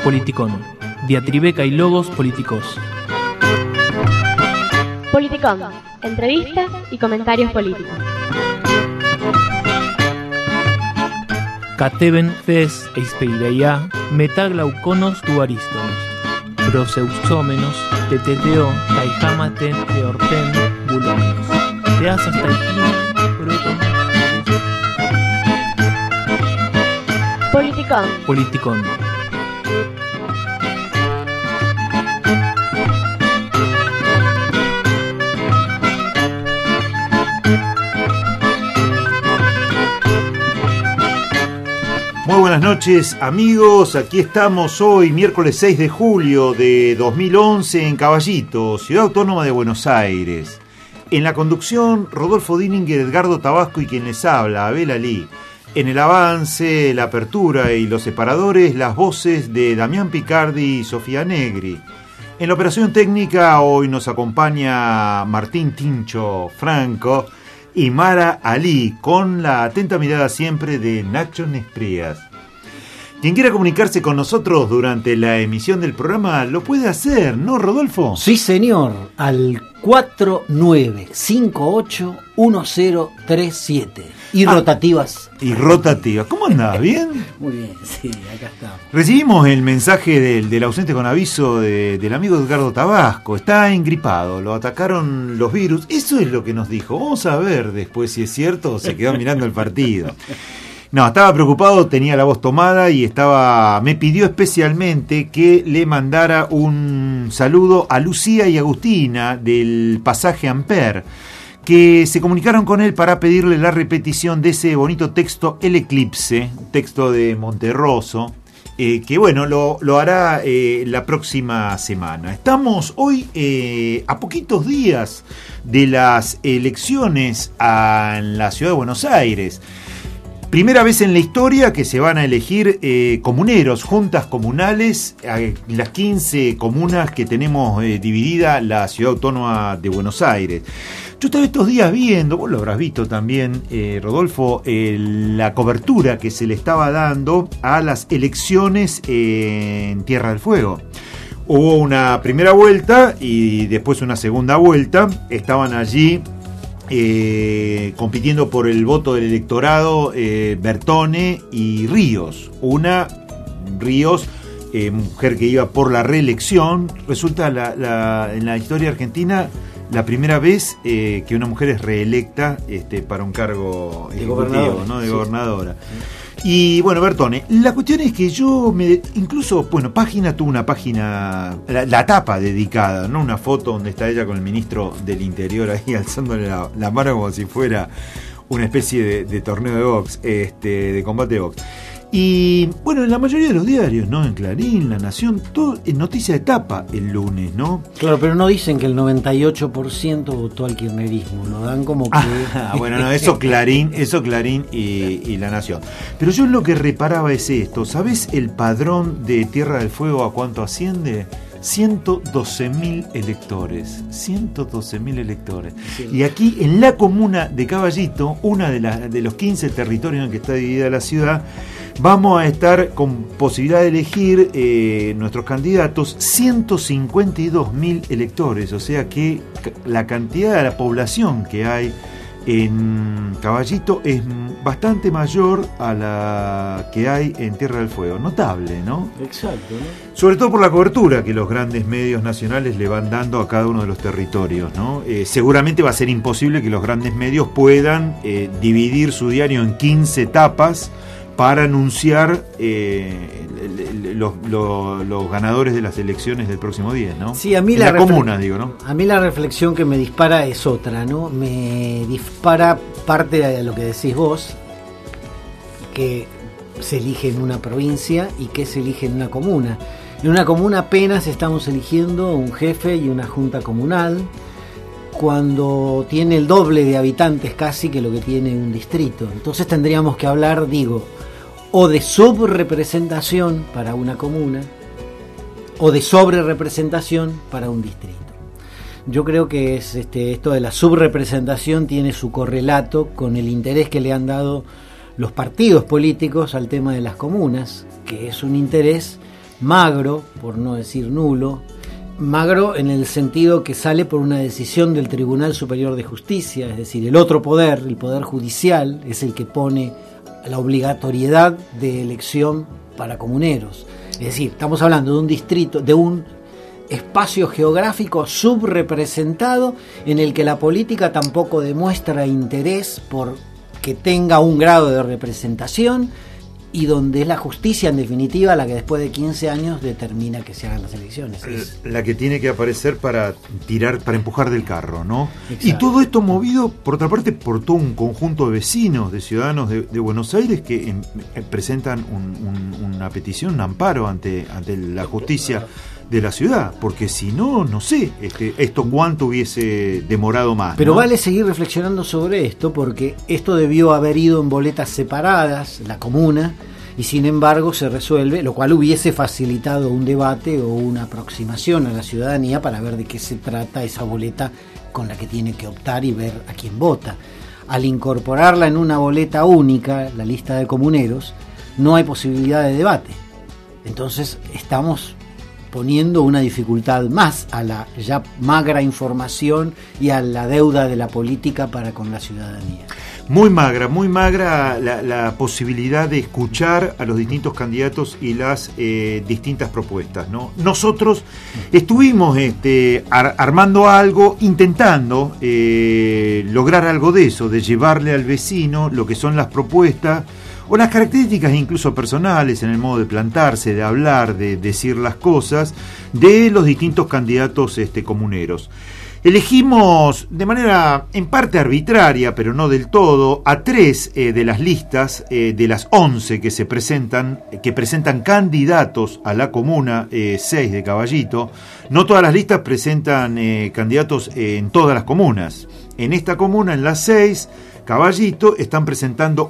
Politicón. Diatribeca y logos políticos. Politicón. Entrevistas y comentarios políticos. Cateben fes eispeireia metaglauconos duariston. Proseusómenos teteteo taijamaten eorten bulonos. Teasas taijin proton. Politicón. Politicón. Muy buenas noches, amigos. Aquí estamos hoy, miércoles 6 de julio de 2011, en Caballito, Ciudad Autónoma de Buenos Aires. En la conducción, Rodolfo Dininger, Edgardo Tabasco y quien les habla, Abel Alí. En el avance, la apertura y los separadores, las voces de Damián Picardi y Sofía Negri. En la operación técnica, hoy nos acompaña Martín Tincho Franco y Mara Ali, con la atenta mirada siempre de Nacho Nesprías. Quien quiera comunicarse con nosotros durante la emisión del programa lo puede hacer, ¿no, Rodolfo? Sí, señor, al 49581037. Y rotativas. Y rotativas. ¿Cómo andás? ¿Bien? Muy bien, sí, acá estamos. Recibimos el mensaje del ausente con aviso del amigo Edgardo Tabasco. Está engripado, lo atacaron los virus. Eso es lo que nos dijo. Vamos a ver después si es cierto o se quedó mirando el partido. No, estaba preocupado, tenía la voz tomada y me pidió especialmente que le mandara un saludo a Lucía y Agustina del pasaje Amper, que se comunicaron con él para pedirle la repetición de ese bonito texto El Eclipse, texto de Monterroso, que bueno, lo hará la próxima semana. Estamos hoy a poquitos días de las elecciones en la ciudad de Buenos Aires. Primera vez en la historia que se van a elegir comuneros, juntas comunales, las 15 comunas que tenemos dividida la ciudad autónoma de Buenos Aires. Yo estaba estos días viendo, vos lo habrás visto también, Rodolfo, la cobertura que se le estaba dando a las elecciones en Tierra del Fuego. Hubo una primera vuelta y después una segunda vuelta. Estaban allí compitiendo por el voto del electorado Bertone y Ríos. Ríos, mujer que iba por la reelección. Resulta en la historia argentina la primera vez que una mujer es reelecta para un cargo ejecutivo, ¿no? De gobernadora. Y bueno, Bertone, la cuestión es que Página tuvo una página, la tapa dedicada, ¿no? Una foto donde está ella con el ministro del Interior ahí alzándole la mano como si fuera una especie de torneo de box, de combate de box. Y bueno, en la mayoría de los diarios, ¿no? En Clarín, La Nación, todo en noticia de tapa el lunes, ¿no? Claro, pero no dicen que el 98% votó al kirchnerismo, lo dan como que... Bueno, no, eso Clarín y La Nación. Pero yo lo que reparaba es esto, ¿sabés el padrón de Tierra del Fuego a cuánto asciende? 112.000 electores. 112.000 electores. Sí. Y aquí en la comuna de Caballito, una de los 15 territorios en que está dividida la ciudad, vamos a estar con posibilidad de elegir nuestros candidatos, 152.000 electores. O sea que la cantidad de la población que hay en Caballito es bastante mayor a la que hay en Tierra del Fuego. Notable, ¿no? Exacto, ¿no? Sobre todo por la cobertura que los grandes medios nacionales le van dando a cada uno de los territorios, ¿no? Seguramente va a ser imposible que los grandes medios puedan dividir su diario en 15 tapas para anunciar los ganadores de las elecciones del próximo día, ¿no? Sí, a mí en la comuna, digo, ¿no? A mí la reflexión que me dispara es otra, ¿no? Me dispara parte de lo que decís vos, que se elige en una provincia y que se elige en una comuna. En una comuna apenas estamos eligiendo un jefe y una junta comunal, cuando tiene el doble de habitantes casi que lo que tiene un distrito. Entonces tendríamos que hablar, o de subrepresentación para una comuna o de sobrerepresentación para un distrito. Yo creo que esto de la subrepresentación tiene su correlato con el interés que le han dado los partidos políticos al tema de las comunas, que es un interés magro, por no decir nulo. Magro en el sentido que sale por una decisión del Tribunal Superior de Justicia, es decir, el otro poder, el poder judicial, es el que pone la obligatoriedad de elección para comuneros. Es decir, estamos hablando de un distrito, de un espacio geográfico subrepresentado en el que la política tampoco demuestra interés por que tenga un grado de representación, y donde es la justicia, en definitiva, la que después de 15 años determina que se hagan las elecciones. La que tiene que aparecer para tirar, para empujar del carro, ¿no? Exacto. Y todo esto movido, por otra parte, por todo un conjunto de vecinos, de ciudadanos de Buenos Aires que presentan una petición, un amparo ante la justicia de la ciudad, porque si no, no sé esto cuánto hubiese demorado más. Pero ¿no? vale seguir reflexionando sobre esto, porque esto debió haber ido en boletas separadas, la comuna, y sin embargo se resuelve, lo cual hubiese facilitado un debate o una aproximación a la ciudadanía para ver de qué se trata esa boleta con la que tiene que optar y ver a quién vota. Al incorporarla en una boleta única, la lista de comuneros, no hay posibilidad de debate. Entonces estamos poniendo una dificultad más a la ya magra información y a la deuda de la política para con la ciudadanía. Muy magra la posibilidad de escuchar a los distintos candidatos y las distintas propuestas, ¿no? Nosotros estuvimos armando algo, intentando lograr algo de eso, de llevarle al vecino lo que son las propuestas o las características incluso personales en el modo de plantarse, de hablar, de decir las cosas de los distintos candidatos comuneros. Elegimos de manera en parte arbitraria, pero no del todo, a 3 de las listas de las 11 que presentan candidatos a la comuna 6 de Caballito. No todas las listas presentan candidatos en todas las comunas. En esta comuna, en las 6, Caballito, se están presentando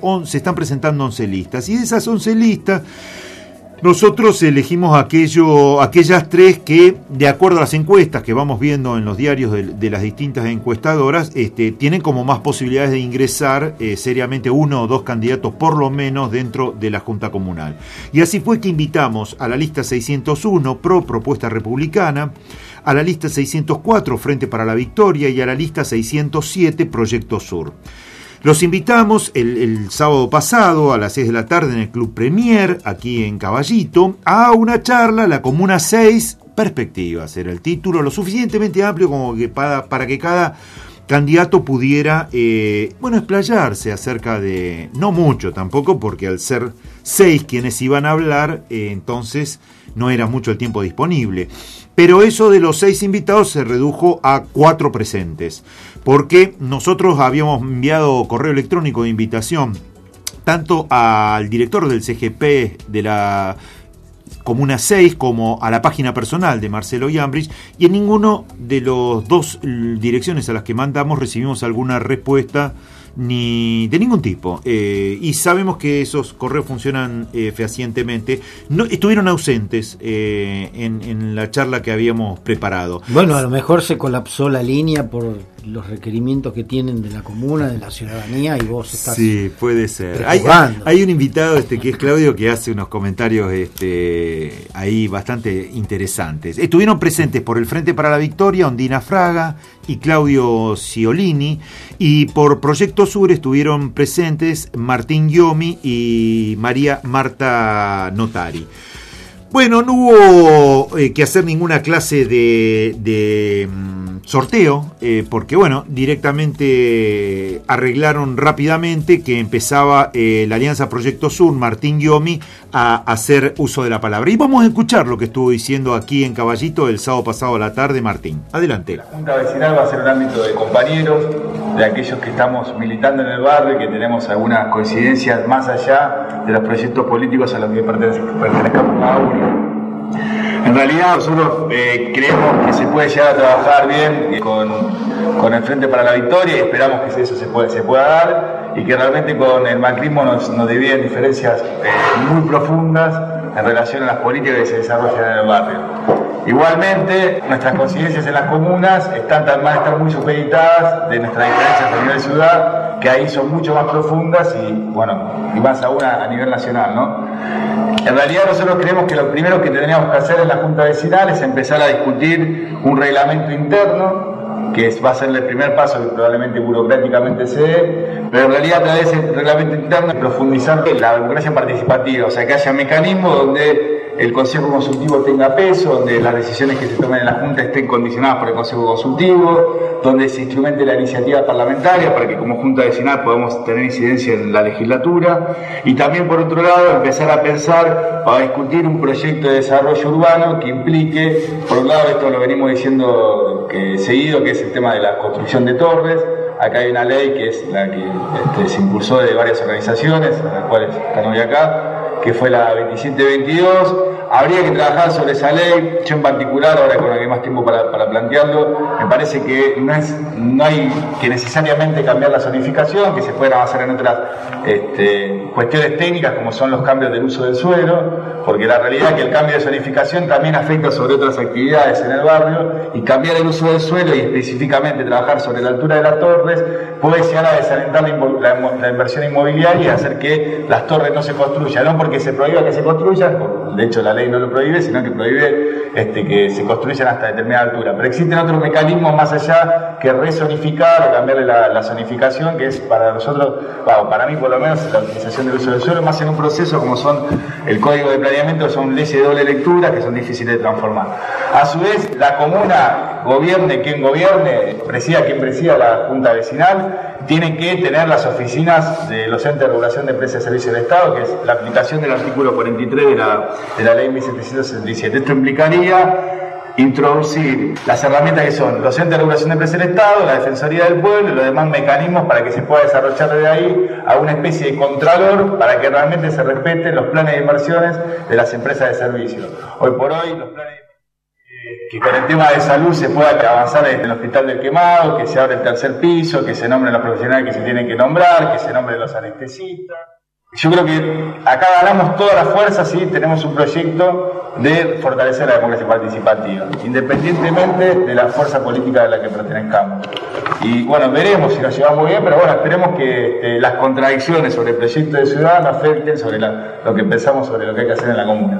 11 listas. Y de esas 11 listas, nosotros elegimos aquellas 3 que, de acuerdo a las encuestas que vamos viendo en los diarios de las distintas encuestadoras, tienen como más posibilidades de ingresar seriamente 1 o 2 candidatos por lo menos dentro de la Junta Comunal. Y así fue que invitamos a la lista 601, Propuesta Republicana, a la lista 604, Frente para la Victoria, y a la lista 607, Proyecto Sur. Los invitamos el sábado pasado a las 6 de la tarde en el Club Premier, aquí en Caballito, a una charla, la Comuna 6, Perspectivas. Era el título, lo suficientemente amplio como que para que cada candidato pudiera, explayarse acerca de, no mucho tampoco, porque al ser 6 quienes iban a hablar, entonces no era mucho el tiempo disponible. Pero eso de los 6 invitados se redujo a 4 presentes, porque nosotros habíamos enviado correo electrónico de invitación tanto al director del CGP de la Comuna 6 como a la página personal de Marcelo Iambrich, y en ninguno de los 2 direcciones a las que mandamos recibimos alguna respuesta ni de ningún tipo, y sabemos que esos correos funcionan fehacientemente. No, estuvieron ausentes en la charla que habíamos preparado. Bueno, a lo mejor se colapsó la línea por los requerimientos que tienen de la comuna, de la ciudadanía, y vos estás... Sí, puede ser. Hay Hay un invitado que es Claudio, que hace unos comentarios ahí bastante interesantes. Estuvieron presentes por el Frente para la Victoria Ondina Fraga y Claudio Ciolini, y por Proyecto Sur estuvieron presentes Martín Giomi y María Marta Notari. Bueno, no hubo que hacer ninguna clase de sorteo, porque directamente arreglaron rápidamente que empezaba la Alianza Proyecto Sur, Martín Giomi, a hacer uso de la palabra. Y vamos a escuchar lo que estuvo diciendo aquí en Caballito el sábado pasado a la tarde Martín. Adelante. La Junta Vecinal va a ser un ámbito de compañeros, de aquellos que estamos militando en el barrio y que tenemos algunas coincidencias más allá de los proyectos políticos a los que pertenezcamos cada uno. En realidad nosotros creemos que se puede llegar a trabajar bien con el Frente para la Victoria, y esperamos que eso se pueda dar, y que realmente con el macrismo nos dividen diferencias muy profundas en relación a las políticas que se desarrollan en el barrio. Igualmente, nuestras coincidencias en las comunas van a estar muy supeditadas de nuestras diferencias a nivel ciudad, que ahí son mucho más profundas y más aún a nivel nacional, ¿no? En realidad nosotros creemos que lo primero que tendríamos que hacer en la Junta Vecinal es empezar a discutir un reglamento interno, que va a ser el primer paso que probablemente burocráticamente se dé, pero en realidad a través del reglamento interno profundizar en la democracia participativa, o sea, que haya mecanismos donde el Consejo Consultivo tenga peso, donde las decisiones que se tomen en la Junta estén condicionadas por el Consejo Consultivo, donde se instrumente la iniciativa parlamentaria para que como Junta Vecinal podamos tener incidencia en la legislatura, y también por otro lado empezar a pensar para discutir un proyecto de desarrollo urbano que implique, por un lado esto lo venimos diciendo seguido, que es el tema de la construcción de torres. Acá hay una ley que es la que se impulsó de varias organizaciones, a las cuales están hoy acá, que fue la 2722. Habría que trabajar sobre esa ley. Yo en particular, ahora con la que hay más tiempo para plantearlo, me parece que no hay que necesariamente cambiar la zonificación, que se pueden avanzar en otras cuestiones técnicas como son los cambios del uso del suelo, porque la realidad es que el cambio de zonificación también afecta sobre otras actividades en el barrio, y cambiar el uso del suelo y específicamente trabajar sobre la altura de las torres puede llegar a desalentar la inversión inmobiliaria y hacer que las torres no se construyan, no porque se prohíba que se construyan, de hecho la ley no lo prohíbe, sino que prohíbe que se construyan hasta determinada altura. Pero existen otros mecanismos más allá que rezonificar o cambiarle la zonificación, que es para nosotros, para mí por lo menos, la utilización del uso del suelo, más en un proceso como son el Código de Planeamiento, son leyes de doble lectura que son difíciles de transformar. A su vez, la comuna, gobierne quien gobierne, presida quien presida la Junta Vecinal, tiene que tener las oficinas de los entes de regulación de empresas de servicios del Estado, que es la aplicación del artículo 43 de la ley 1767. Esto implicaría introducir las herramientas que son los entes de regulación de empresas del Estado, la Defensoría del Pueblo y los demás mecanismos para que se pueda desarrollar desde ahí a una especie de contralor para que realmente se respeten los planes de inversiones de las empresas de servicios. Hoy por hoy, los planes que con el tema de salud se pueda avanzar en el Hospital del Quemado, que se abra el tercer piso, que se nombren los profesionales que se tienen que nombrar, que se nombren los anestesistas. Yo creo que acá ganamos todas las fuerzas y tenemos un proyecto de fortalecer la democracia participativa, independientemente de la fuerza política de la que pertenezcamos. Y bueno, veremos si nos llevamos bien, pero bueno, esperemos que las contradicciones sobre el proyecto de ciudad no afecten sobre lo que pensamos sobre lo que hay que hacer en la comuna.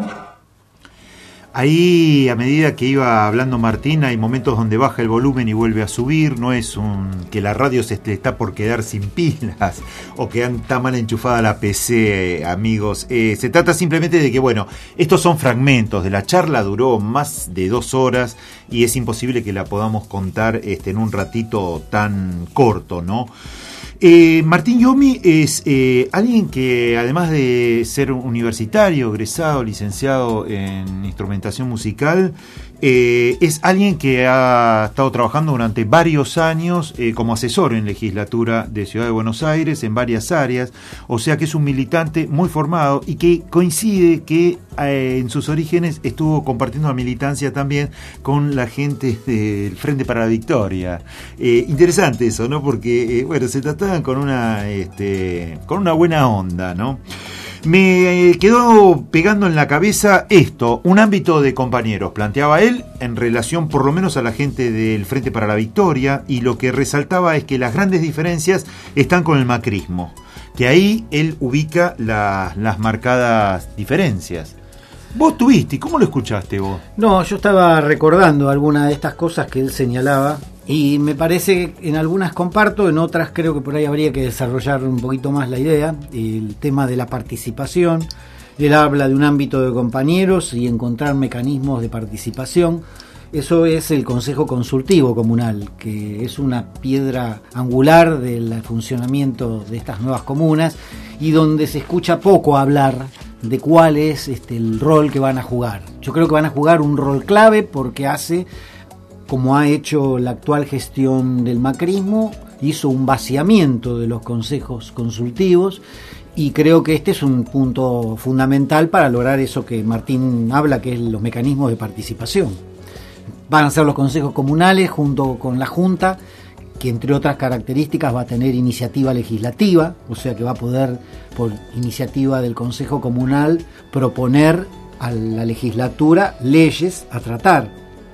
Ahí, a medida que iba hablando Martín, hay momentos donde baja el volumen y vuelve a subir. No es que la radio se está por quedar sin pilas o que está mal enchufada la PC, amigos. Se trata simplemente de que, bueno, estos son fragmentos de la charla, duró más de 2 horas y es imposible que la podamos contar en un ratito tan corto, ¿no? Martín Yomi es alguien que, además de ser universitario, egresado, licenciado en instrumentación musical, es alguien que ha estado trabajando durante varios años como asesor en legislatura de Ciudad de Buenos Aires en varias áreas, o sea que es un militante muy formado y que coincide que en sus orígenes estuvo compartiendo la militancia también con la gente del Frente para la Victoria. Interesante eso, ¿no? Porque bueno, se trataban con una buena onda, ¿no? Me quedó pegando en la cabeza esto, un ámbito de compañeros, planteaba él, en relación por lo menos a la gente del Frente para la Victoria, y lo que resaltaba es que las grandes diferencias están con el macrismo, que ahí él ubica las marcadas diferencias. ¿Vos tuviste? ¿Cómo lo escuchaste vos? No, yo estaba recordando algunas de estas cosas que él señalaba y me parece que en algunas comparto, en otras creo que por ahí habría que desarrollar un poquito más la idea. El tema de la participación, él habla de un ámbito de compañeros y encontrar mecanismos de participación. Eso es el Consejo Consultivo Comunal, que es una piedra angular del funcionamiento de estas nuevas comunas y donde se escucha poco hablar de cuál es el rol que van a jugar. Yo creo que van a jugar un rol clave porque hace, como ha hecho la actual gestión del macrismo, hizo un vaciamiento de los consejos consultivos y creo que este es un punto fundamental para lograr eso que Martín habla, que es los mecanismos de participación. Van a ser los consejos comunales junto con la Junta, que entre otras características va a tener iniciativa legislativa, o sea que va a poder, por iniciativa del Consejo Comunal, proponer a la legislatura leyes a tratar.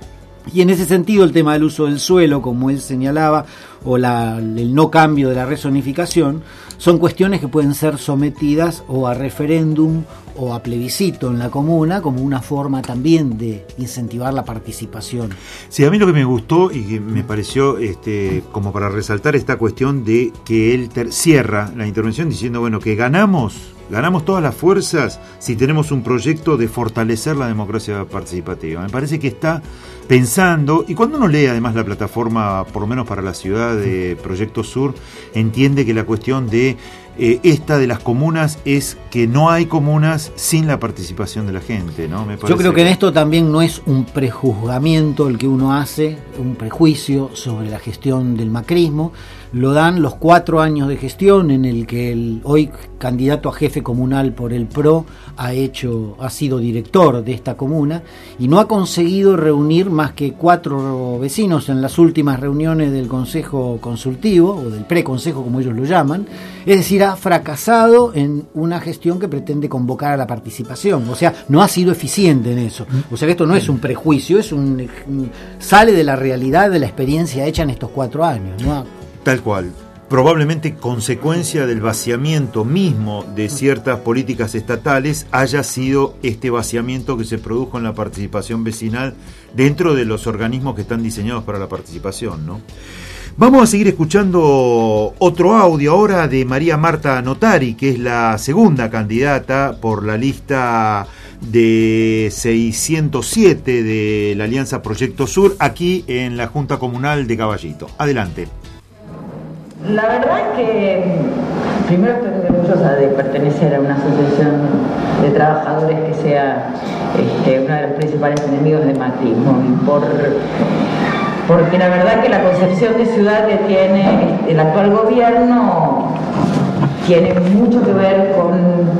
Y en ese sentido el tema del uso del suelo, como él señalaba, o el no cambio de la rezonificación, son cuestiones que pueden ser sometidas o a referéndum o a plebiscito en la comuna como una forma también de incentivar la participación. Sí, a mí lo que me gustó y que me pareció como para resaltar esta cuestión de que él cierra la intervención diciendo, bueno, que ganamos todas las fuerzas si tenemos un proyecto de fortalecer la democracia participativa. Me parece que está pensando, y cuando uno lee además la plataforma, por lo menos para la ciudad de Proyecto Sur, entiende que la cuestión de esta de las comunas es que no hay comunas sin la participación de la gente, ¿no? Me parece. Yo creo que en esto también no es un prejuzgamiento el que uno hace, un prejuicio sobre la gestión del macrismo. Lo dan los 4 años de gestión en el que el hoy candidato a jefe comunal por el PRO ha sido director de esta comuna y no ha conseguido reunir más que 4 vecinos en las últimas reuniones del Consejo Consultivo o del preconsejo, como ellos lo llaman. Es decir, ha fracasado en una gestión que pretende convocar a la participación. O sea, no ha sido eficiente en eso. O sea, que esto no es un prejuicio, sale de la realidad, de la experiencia hecha en estos 4 años, ¿no? Tal cual. Probablemente consecuencia del vaciamiento mismo de ciertas políticas estatales haya sido este vaciamiento que se produjo en la participación vecinal dentro de los organismos que están diseñados para la participación, ¿no? Vamos a seguir escuchando otro audio ahora de María Marta Notari, que es la segunda candidata por la lista de 607 de la Alianza Proyecto Sur, aquí en la Junta Comunal de Caballito. Adelante. La verdad es que primero estoy muy orgullosa de pertenecer a una asociación de trabajadores que sea uno de los principales enemigos del macrismo, porque la verdad que la concepción de ciudad que tiene el actual gobierno tiene mucho que ver con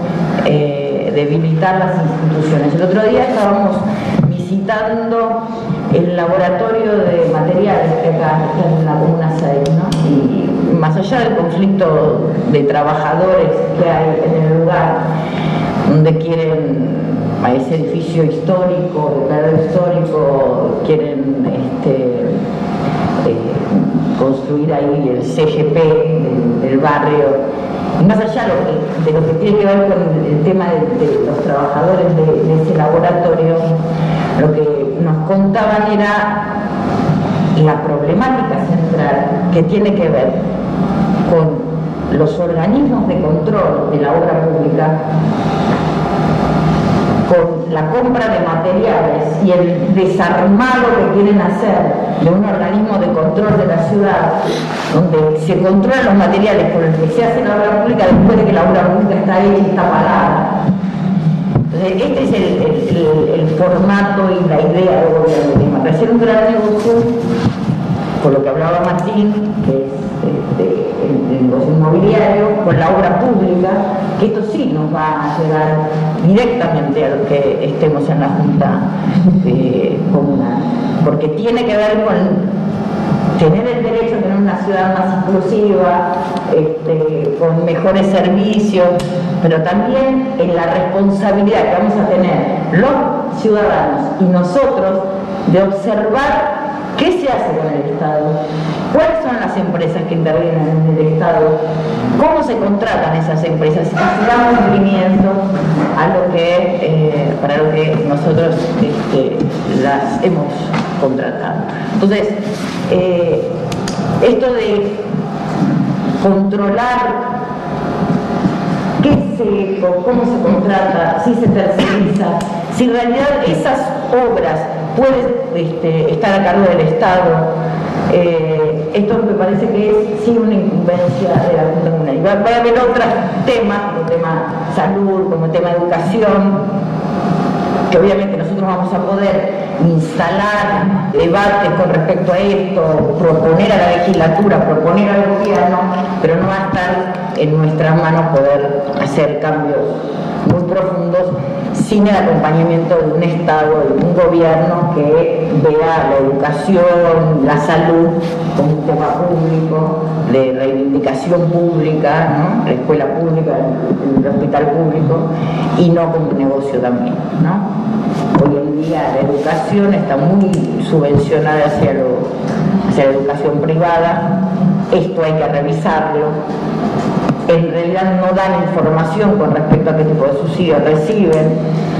debilitar las instituciones. El otro día estábamos visitando el laboratorio de materiales que acá está en la Comuna 6, ¿no? Y más allá del conflicto de trabajadores que hay en el lugar, donde quieren a ese edificio histórico, de carrera histórico, quieren construir ahí el CGP del barrio. Y más allá de lo que tiene que ver con el tema de los trabajadores de ese laboratorio, lo que nos contaban era la problemática central que tiene que ver con los organismos de control de la obra pública, con la compra de materiales y el desarmado que quieren hacer de un organismo de control de la ciudad, donde se controlan los materiales con los que se hace la obra pública después de que la obra pública está hecha y está pagada. Entonces, este es el formato y la idea del gobierno. Me parece un gran negocio, por lo que hablaba Martín, que es el negocio inmobiliario, con la obra pública, que esto sí nos va a llegar directamente a lo que estemos en la Junta Comunal, porque tiene que ver con tener el derecho a tener una ciudad más inclusiva, con mejores servicios, pero también en la responsabilidad que vamos a tener los ciudadanos y nosotros de observar qué se hace con el Estado, cuáles son las empresas que intervienen en el Estado, cómo se contratan esas empresas, y damos cumplimiento a lo que para lo que nosotros las hemos contratado. Entonces, esto de controlar cómo se contrata, si se terceriza, si en realidad esas obras pueden estar a cargo del Estado, esto me parece que es sí una incumbencia de la Junta Comunal. Y va a haber otros temas, como tema salud, como tema educación, que obviamente nosotros vamos a poder instalar debates con respecto a esto, proponer a la legislatura, proponer al gobierno, pero no va a estar en nuestras manos poder hacer cambios muy profundos sin el acompañamiento de un Estado, de un gobierno que vea la educación, la salud como un tema público, de reivindicación pública, ¿no? La escuela pública, el hospital público, y no como un negocio también, ¿no? Hoy en día la educación está muy subvencionada hacia la educación privada. Esto hay que revisarlo. En realidad no dan información con respecto a qué tipo de subsidios reciben.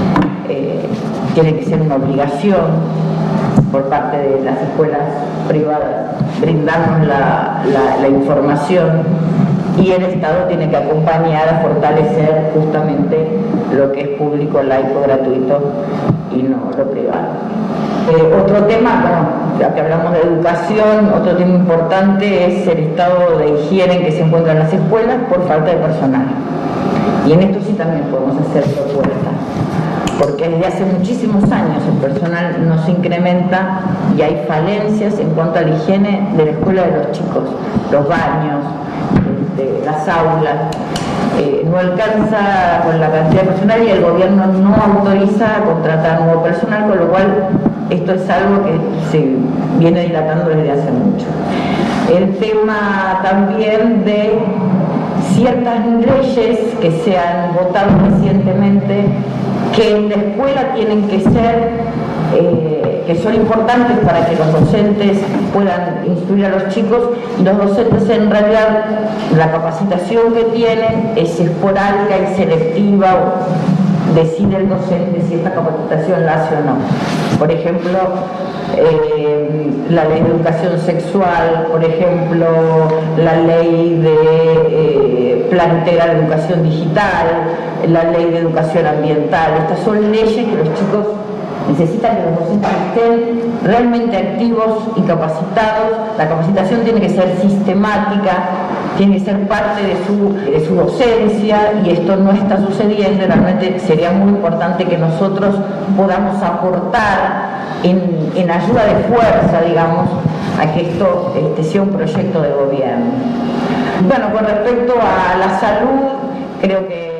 Tiene que ser una obligación por parte de las escuelas privadas brindarnos la información, y el Estado tiene que acompañar a fortalecer justamente lo que es público, laico, gratuito y no lo privado. Otro tema, bueno, ya que hablamos de educación, otro tema importante es el estado de higiene en que se encuentran las escuelas por falta de personal. Y en esto sí también podemos hacer propuestas, porque desde hace muchísimos años el personal no se incrementa y hay falencias en cuanto a la higiene de la escuela de los chicos, los baños, las aulas. No alcanza con la cantidad de personal y el gobierno no autoriza a contratar nuevo personal, con lo cual esto es algo que se viene dilatando desde hace mucho. El tema también de ciertas leyes que se han votado recientemente, que en la escuela tienen que ser, que son importantes para que los docentes puedan instruir a los chicos, y los docentes en realidad la capacitación que tienen es esporádica y selectiva. Decide el docente si esta capacitación la hace o no. Por ejemplo, la ley de educación sexual, por ejemplo, la ley de plan integral de educación digital, la ley de educación ambiental. Estas son leyes que los chicos necesitan, que los docentes estén realmente activos y capacitados. La capacitación tiene que ser sistemática, tiene que ser parte de su docencia, y esto no está sucediendo. Realmente sería muy importante que nosotros podamos aportar en ayuda de fuerza, digamos, a que esto sea un proyecto de gobierno. Bueno, con respecto a la salud, creo que...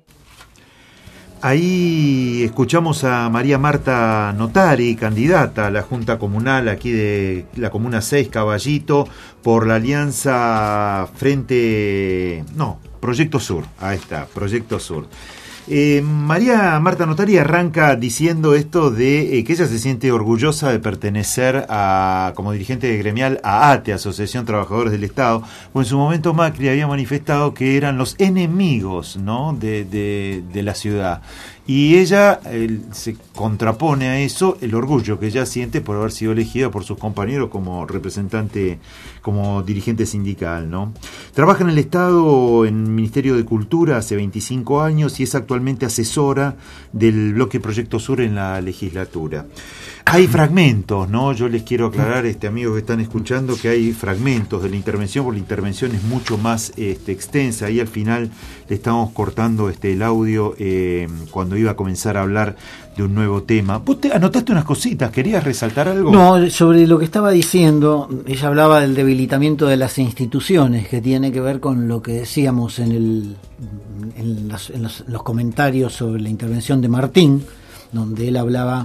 Ahí escuchamos a María Marta Notari, candidata a la Junta Comunal aquí de la Comuna 6, Caballito, por la alianza Proyecto Sur. Ahí está, Proyecto Sur. María Marta Notari arranca diciendo esto de que ella se siente orgullosa de pertenecer como dirigente gremial a ATE, Asociación Trabajadores del Estado, pues en su momento Macri había manifestado que eran los enemigos, ¿no?, de la ciudad. Y ella se contrapone a eso el orgullo que ella siente por haber sido elegida por sus compañeros como representante, como dirigente sindical, ¿no? Trabaja en el Estado, en el Ministerio de Cultura hace 25 años y es actualmente asesora del bloque Proyecto Sur en la legislatura. Hay fragmentos, ¿no? Yo les quiero aclarar, amigos que están escuchando, que hay fragmentos de la intervención, porque la intervención es mucho más extensa. Ahí al final le estamos cortando el audio cuando iba a comenzar a hablar de un nuevo tema. Vos te anotaste unas cositas, ¿querías resaltar algo? No, sobre lo que estaba diciendo, ella hablaba del debilitamiento de las instituciones, que tiene que ver con lo que decíamos en los comentarios sobre la intervención de Martín, donde él hablaba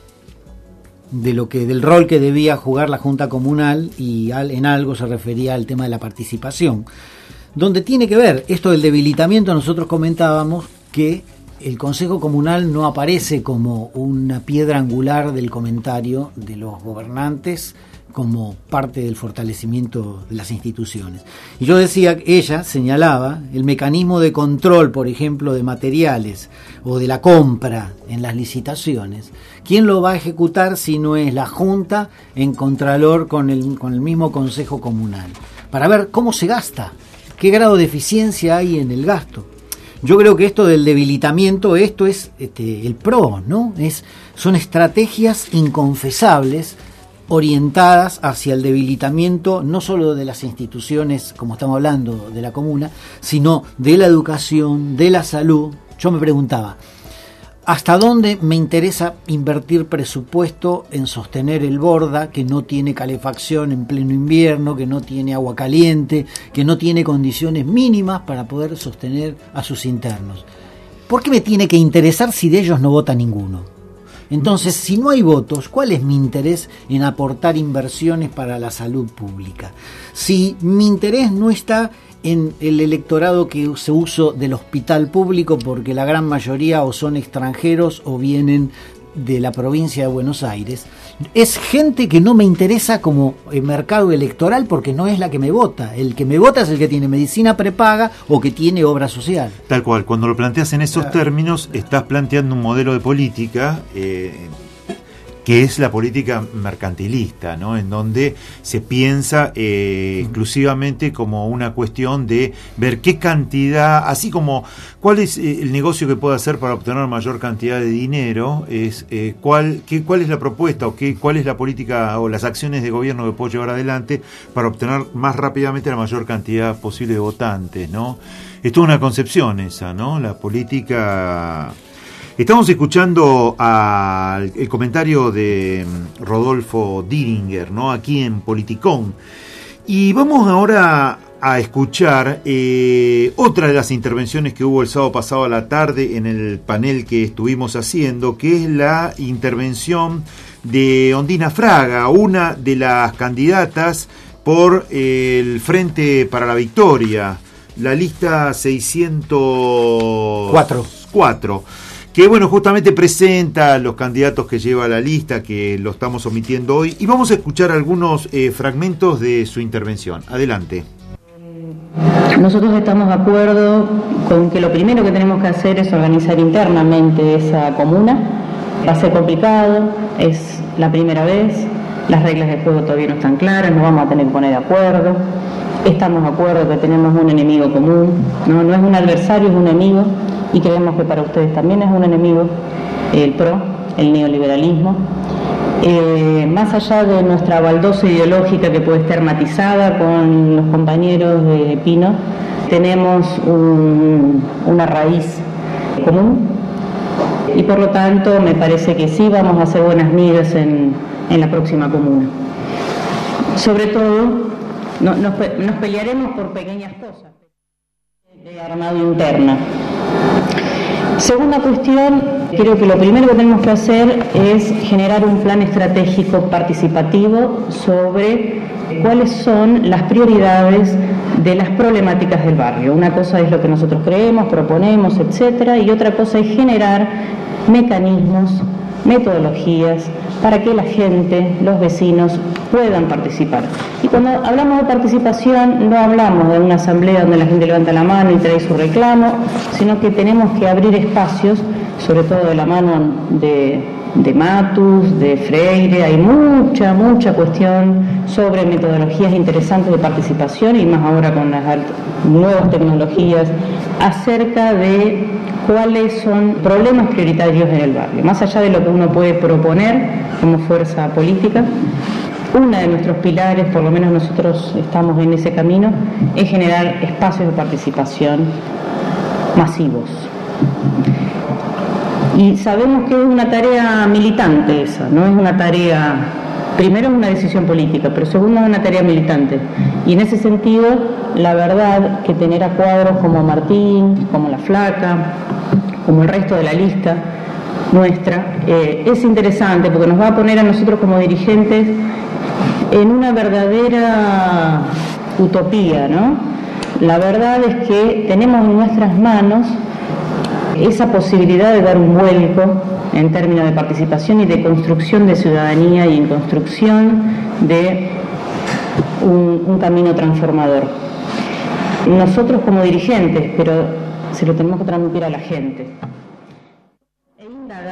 del rol que debía jugar la Junta Comunal, y en algo se refería al tema de la participación, donde tiene que ver esto del debilitamiento. Nosotros comentábamos que el Consejo Comunal no aparece como una piedra angular del comentario de los gobernantes, como parte del fortalecimiento de las instituciones. Y yo decía, ella señalaba el mecanismo de control, por ejemplo, de materiales o de la compra en las licitaciones. ¿Quién lo va a ejecutar si no es la Junta en contralor con el mismo Consejo Comunal? Para ver cómo se gasta, qué grado de eficiencia hay en el gasto. Yo creo que esto del debilitamiento, esto es el PRO, ¿no? Son estrategias inconfesables orientadas hacia el debilitamiento no solo de las instituciones, como estamos hablando, de la comuna, sino de la educación, de la salud. Yo me preguntaba, ¿hasta dónde me interesa invertir presupuesto en sostener el Borda, que no tiene calefacción en pleno invierno, que no tiene agua caliente, que no tiene condiciones mínimas para poder sostener a sus internos? ¿por qué me tiene que interesar si de ellos no vota ninguno? Entonces, si no hay votos, ¿cuál es mi interés en aportar inversiones para la salud pública? Si mi interés no está en el electorado que se usa del hospital público, porque la gran mayoría o son extranjeros o vienen de la provincia de Buenos Aires, es gente que no me interesa como mercado electoral, porque no es la que me vota. El que me vota es el que tiene medicina prepaga o que tiene obra social. Tal cual, cuando lo planteas en esos términos, estás planteando un modelo de política que es la política mercantilista, ¿no? En donde se piensa exclusivamente como una cuestión de ver qué cantidad, así como cuál es el negocio que puede hacer para obtener mayor cantidad de dinero, es cuál es la propuesta o cuál es la política o las acciones de gobierno que puedo llevar adelante para obtener más rápidamente la mayor cantidad posible de votantes, ¿no? Esto es una concepción esa, ¿no? La política... Estamos escuchando el comentario de Rodolfo Diringer, ¿no? Aquí en Politicón. Y vamos ahora a escuchar otra de las intervenciones que hubo el sábado pasado a la tarde en el panel que estuvimos haciendo, que es la intervención de Ondina Fraga, una de las candidatas por el Frente para la Victoria, la lista 604. Que bueno, justamente presenta los candidatos que lleva la lista, que lo estamos omitiendo hoy, y vamos a escuchar algunos fragmentos de su intervención. Adelante. Nosotros estamos de acuerdo con que lo primero que tenemos que hacer es organizar internamente esa comuna. Va a ser complicado, es la primera vez, las reglas de juego todavía no están claras, nos vamos a tener que poner de acuerdo. Estamos de acuerdo que tenemos un enemigo común, no es un adversario, es un enemigo. Y creemos que para ustedes también es un enemigo, el PRO, el neoliberalismo. Más allá de nuestra baldosa ideológica que puede estar matizada con los compañeros de Pino, tenemos una raíz común y por lo tanto me parece que sí vamos a hacer buenas migas en la próxima comuna. Sobre todo, nos pelearemos por pequeñas cosas de armado interna. Segunda cuestión, creo que lo primero que tenemos que hacer es generar un plan estratégico participativo sobre cuáles son las prioridades de las problemáticas del barrio. Una cosa es lo que nosotros creemos, proponemos, etcétera, y otra cosa es generar mecanismos, metodologías para que la gente, los vecinos, puedan participar. Y cuando hablamos de participación, no hablamos de una asamblea donde la gente levanta la mano y trae su reclamo, sino que tenemos que abrir espacios, sobre todo de la mano de Matus, de Freire. Hay mucha cuestión sobre metodologías interesantes de participación y más ahora con las nuevas tecnologías acerca de cuáles son problemas prioritarios en el barrio. Más allá de lo que uno puede proponer como fuerza política, uno de nuestros pilares, por lo menos nosotros estamos en ese camino, es generar espacios de participación masivos. Y sabemos que es una tarea militante esa, no es una tarea, primero es una decisión política, pero segundo es una tarea militante. Y en ese sentido, la verdad que tener a cuadros como Martín, como La Flaca, como el resto de la lista nuestra, es interesante porque nos va a poner a nosotros como dirigentes en una verdadera utopía, ¿no? La verdad es que tenemos en nuestras manos esa posibilidad de dar un vuelco en términos de participación y de construcción de ciudadanía y en construcción de un camino transformador. Nosotros como dirigentes, pero se lo tenemos que transmitir a la gente. E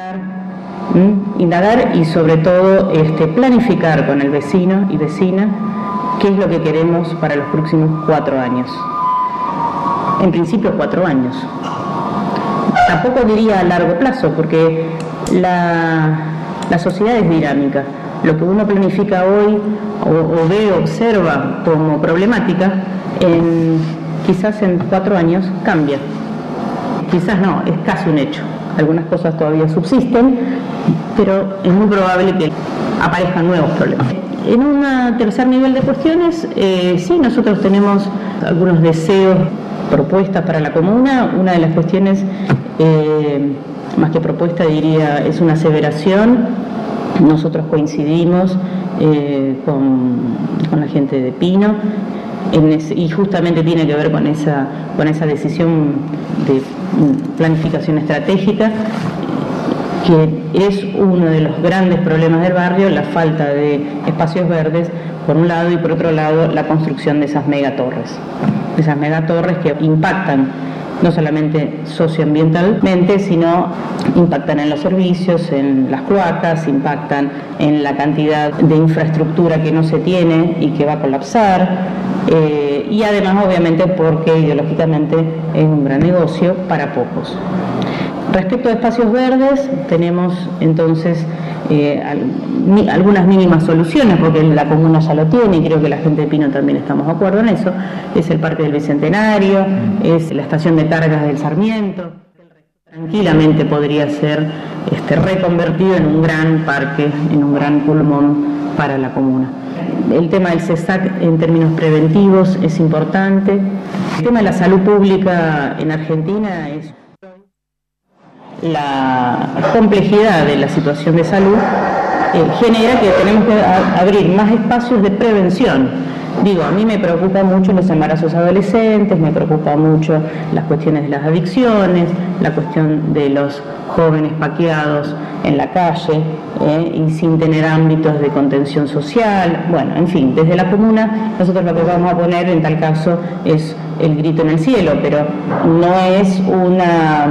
indagar y sobre todo planificar con el vecino y vecina qué es lo que queremos para los próximos 4 años. En principio 4 años. Tampoco diría a largo plazo, porque la sociedad es dinámica. Lo que uno planifica hoy o ve o observa como problemática, quizás en 4 años cambia. Quizás no, es casi un hecho. Algunas cosas todavía subsisten, pero es muy probable que aparezcan nuevos problemas. En un tercer nivel de cuestiones, sí, nosotros tenemos algunos deseos, propuestas para la comuna. Una de las cuestiones más que propuesta diría es una aseveración. Nosotros coincidimos con la gente de Pino y justamente tiene que ver con esa decisión de planificación estratégica, que es uno de los grandes problemas del barrio, la falta de espacios verdes por un lado, y por otro lado la construcción de esas megatorres que impactan no solamente socioambientalmente, sino impactan en los servicios, en las cloacas, impactan en la cantidad de infraestructura que no se tiene y que va a colapsar, y además obviamente porque ideológicamente es un gran negocio para pocos. Respecto a espacios verdes, tenemos entonces algunas mínimas soluciones, porque la comuna ya lo tiene, y creo que la gente de Pino también estamos de acuerdo en eso. Es el Parque del Bicentenario, es la estación de cargas del Sarmiento. Tranquilamente podría ser reconvertido en un gran parque, en un gran pulmón para la comuna. El tema del CESAC en términos preventivos es importante. El tema de la salud pública en Argentina es la complejidad de la situación de salud, genera que tenemos que abrir más espacios de prevención. A mí me preocupa mucho los embarazos adolescentes, me preocupa mucho las cuestiones de las adicciones, la cuestión de los jóvenes paqueados en la calle y sin tener ámbitos de contención social. Bueno, en fin, desde la comuna nosotros lo que vamos a poner en tal caso es el grito en el cielo, pero no es una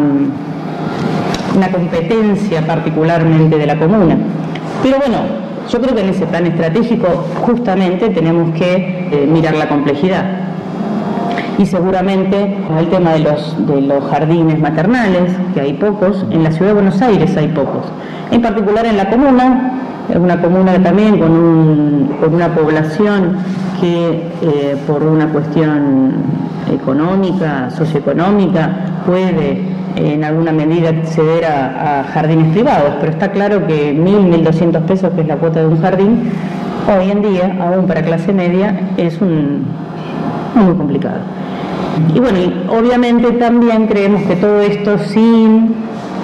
competencia particularmente de la comuna. Pero bueno, yo creo que en ese plan estratégico justamente tenemos que mirar la complejidad. Y seguramente el tema de los jardines maternales, que hay pocos, en la ciudad de Buenos Aires hay pocos. En particular en la comuna, es una comuna también con una población que por una cuestión económica, socioeconómica, puede en alguna medida acceder a jardines privados, pero está claro que 1.200 pesos, que es la cuota de un jardín, hoy en día, aún para clase media, es muy complicado. Y bueno, y obviamente también creemos que todo esto sin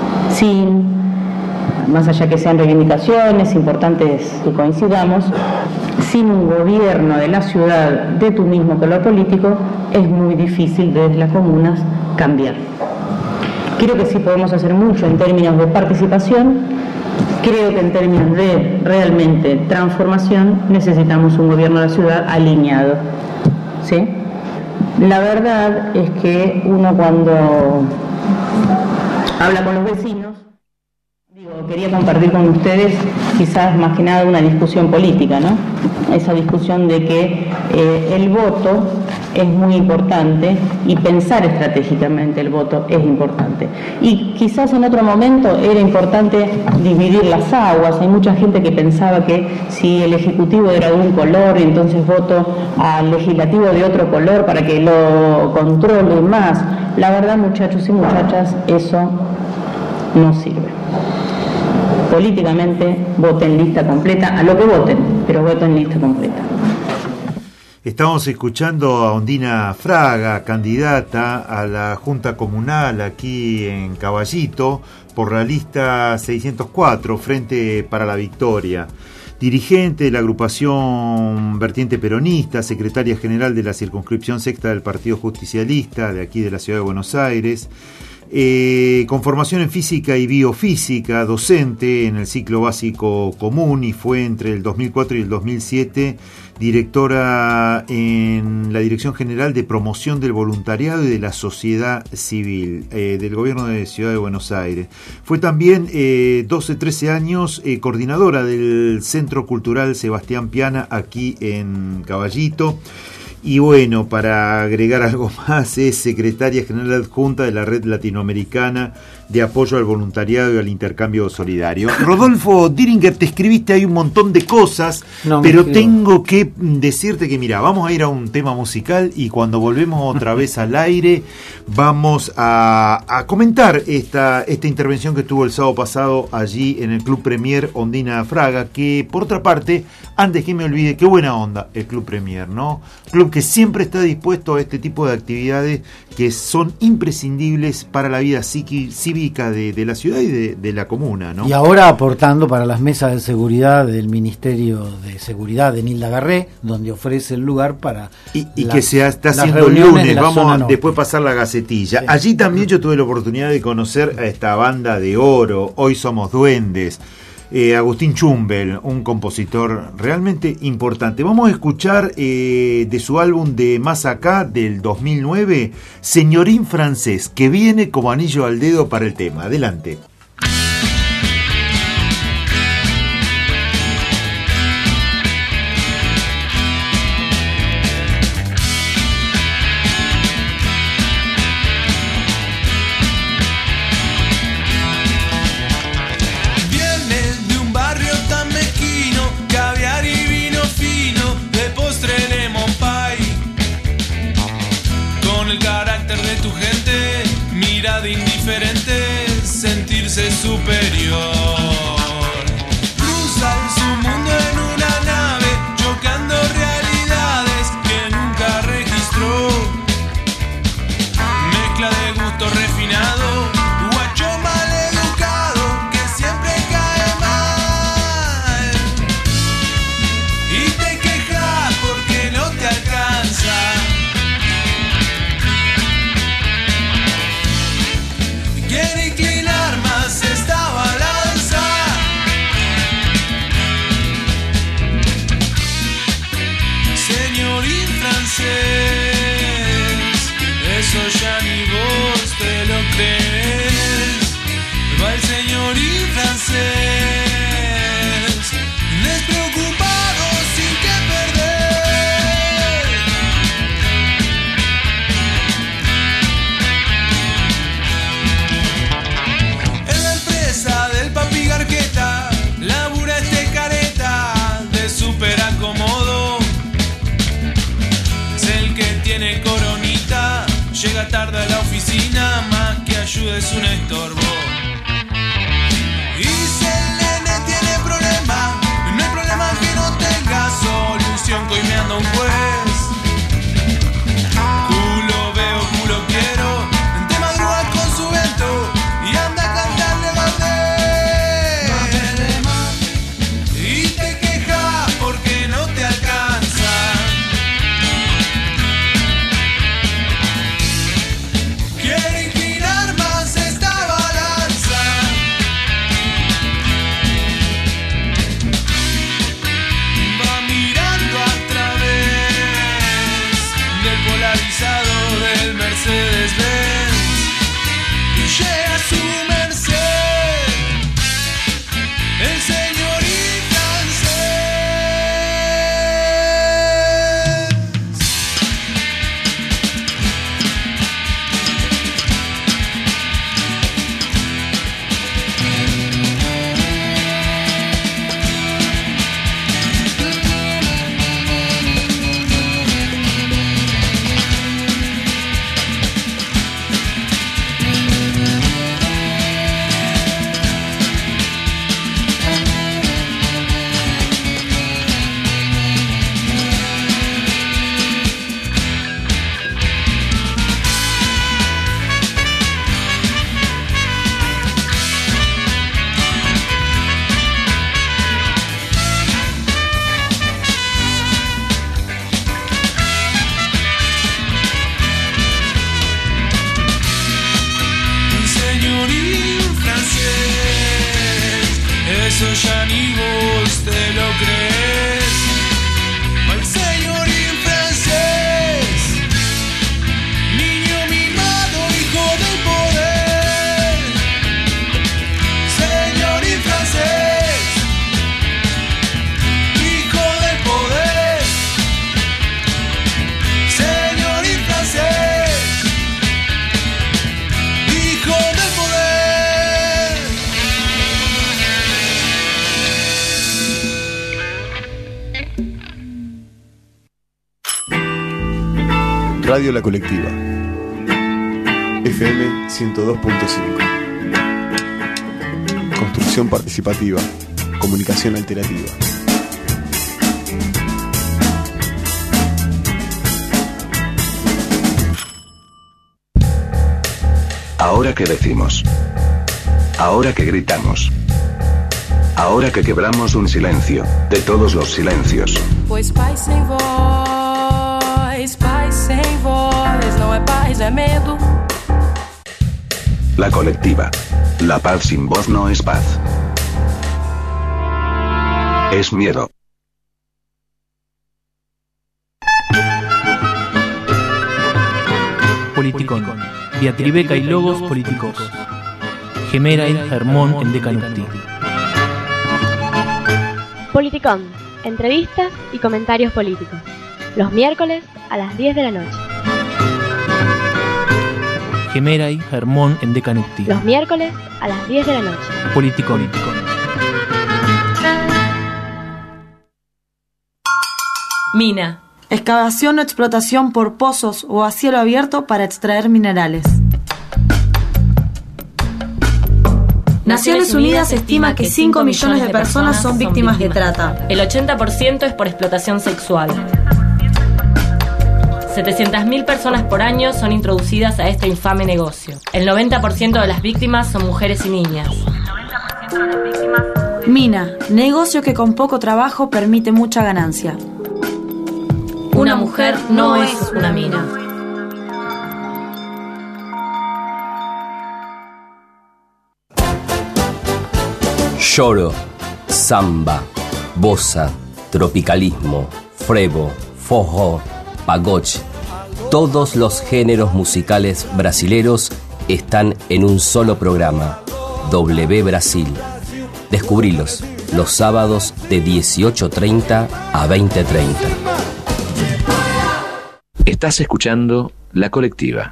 más allá que sean reivindicaciones importantes que coincidamos, sin un gobierno de la ciudad de tu mismo color político, es muy difícil desde las comunas cambiar. Creo que sí podemos hacer mucho en términos de participación. Creo que en términos de realmente transformación necesitamos un gobierno de la ciudad alineado, ¿sí? La verdad es que uno cuando habla con los vecinos, quería compartir con ustedes quizás más que nada una discusión política, ¿no? Esa discusión de que el voto es muy importante y pensar estratégicamente el voto es importante. Y quizás en otro momento era importante dividir las aguas. Hay mucha gente que pensaba que si el Ejecutivo era de un color, entonces voto al Legislativo de otro color para que lo controle más. La verdad, muchachos y muchachas, eso no sirve. Políticamente, voten lista completa, a lo que voten, pero voten lista completa. Estamos escuchando a Ondina Fraga, candidata a la Junta Comunal aquí en Caballito por la lista 604, Frente para la Victoria. Dirigente de la agrupación Vertiente Peronista, secretaria general de la circunscripción sexta del Partido Justicialista de aquí de la Ciudad de Buenos Aires. Con formación en física y biofísica, docente en el ciclo básico común, y fue entre el 2004 y el 2007 directora en la Dirección General de Promoción del Voluntariado y de la Sociedad Civil del Gobierno de Ciudad de Buenos Aires. Fue también 13 años coordinadora del Centro Cultural Sebastián Piana aquí en Caballito. Y bueno, para agregar algo más, es secretaria general adjunta de la Red Latinoamericana de apoyo al voluntariado y al intercambio solidario. Rodolfo Diringer, te escribiste ahí un montón de cosas, pero tengo que decirte que, mira, vamos a ir a un tema musical y cuando volvemos otra vez al aire vamos a comentar esta intervención que tuvo el sábado pasado allí en el Club Premier Ondina Fraga, que por otra parte, antes que me olvide, qué buena onda el Club Premier, ¿no? Club que siempre está dispuesto a este tipo de actividades que son imprescindibles para la vida cívica de la ciudad y de la comuna, ¿no? Y ahora aportando para las mesas de seguridad del Ministerio de Seguridad de Nilda Garré, donde ofrece el lugar para que se está haciendo el lunes, vamos a después pasar la gacetilla. Sí. Allí también yo tuve la oportunidad de conocer a esta banda de oro, Hoy Somos Duendes, Agustín Chumbel, un compositor realmente importante. Vamos a escuchar de su álbum de Más Acá del 2009, Señorín Francés, que viene como anillo al dedo para el tema. Adelante. Sentirse superior. Cruzan su mundo en una nave, chocando realidades que nunca registró. Mezcla de gusto refinado, guacho mal educado que siempre cae mal. Y te quejas porque no te alcanza. Quiere inclinar más esta balanza. Señorín francés, eso ya ni vos te lo crees. Va el señorín francés, despreocupado sin que perder. Del papi Garqueta, labura este careta de super acomodo. Es el que tiene coronita, llega tarde a la oficina, más que ayuda es un estorbo. Y si el nene tiene problema, no hay problema que no tenga solución, coimeando a un juez. Culo veo, culo quiero, te madruga con su vento y anda a cantarle Gardel. Y te quejas porque no te alcanza. Quiere inclinar más esta balanza. Va mirando a través del polarizado del Mercedes-Benz y llega a su merced el señorín francés. Eso ya ni vos te lo crees. Mal señorín francés, niño mimado, hijo del poder. Señorín francés, hijo del poder. Señorín francés, hijo del poder. Radio La Colectiva. FM 102.5. Construcción participativa. Comunicación alternativa. Ahora que decimos. Ahora que gritamos. Ahora que quebramos un silencio, de todos los silencios. Pois paz sem voz não é paz, é medo. La Colectiva. La paz sin voz no es paz. Es miedo. Politicón. Diatribeca y logos políticos. Gemera y Germón en Decanuti. Politicón. Entrevistas y comentarios políticos. Los miércoles a las 10 de la noche. Gemera y Germón en Decanuti. Los miércoles a las 10 de la noche. Politicón. Mina. Excavación o explotación por pozos o a cielo abierto para extraer minerales. Naciones Unidas estima que 5 millones de personas son víctimas de trata. El 80% es por explotación sexual. 700.000 personas por año son introducidas a este infame negocio. El 90% de las víctimas son mujeres y niñas. Mina, negocio que con poco trabajo permite mucha ganancia. Una mujer no es una mina. Lloro, samba, bossa, tropicalismo, frevo, forró, pagode. Todos los géneros musicales brasileros están en un solo programa, W Brasil. Descubrilos los sábados de 18:30 a 20:30. Estás escuchando La Colectiva.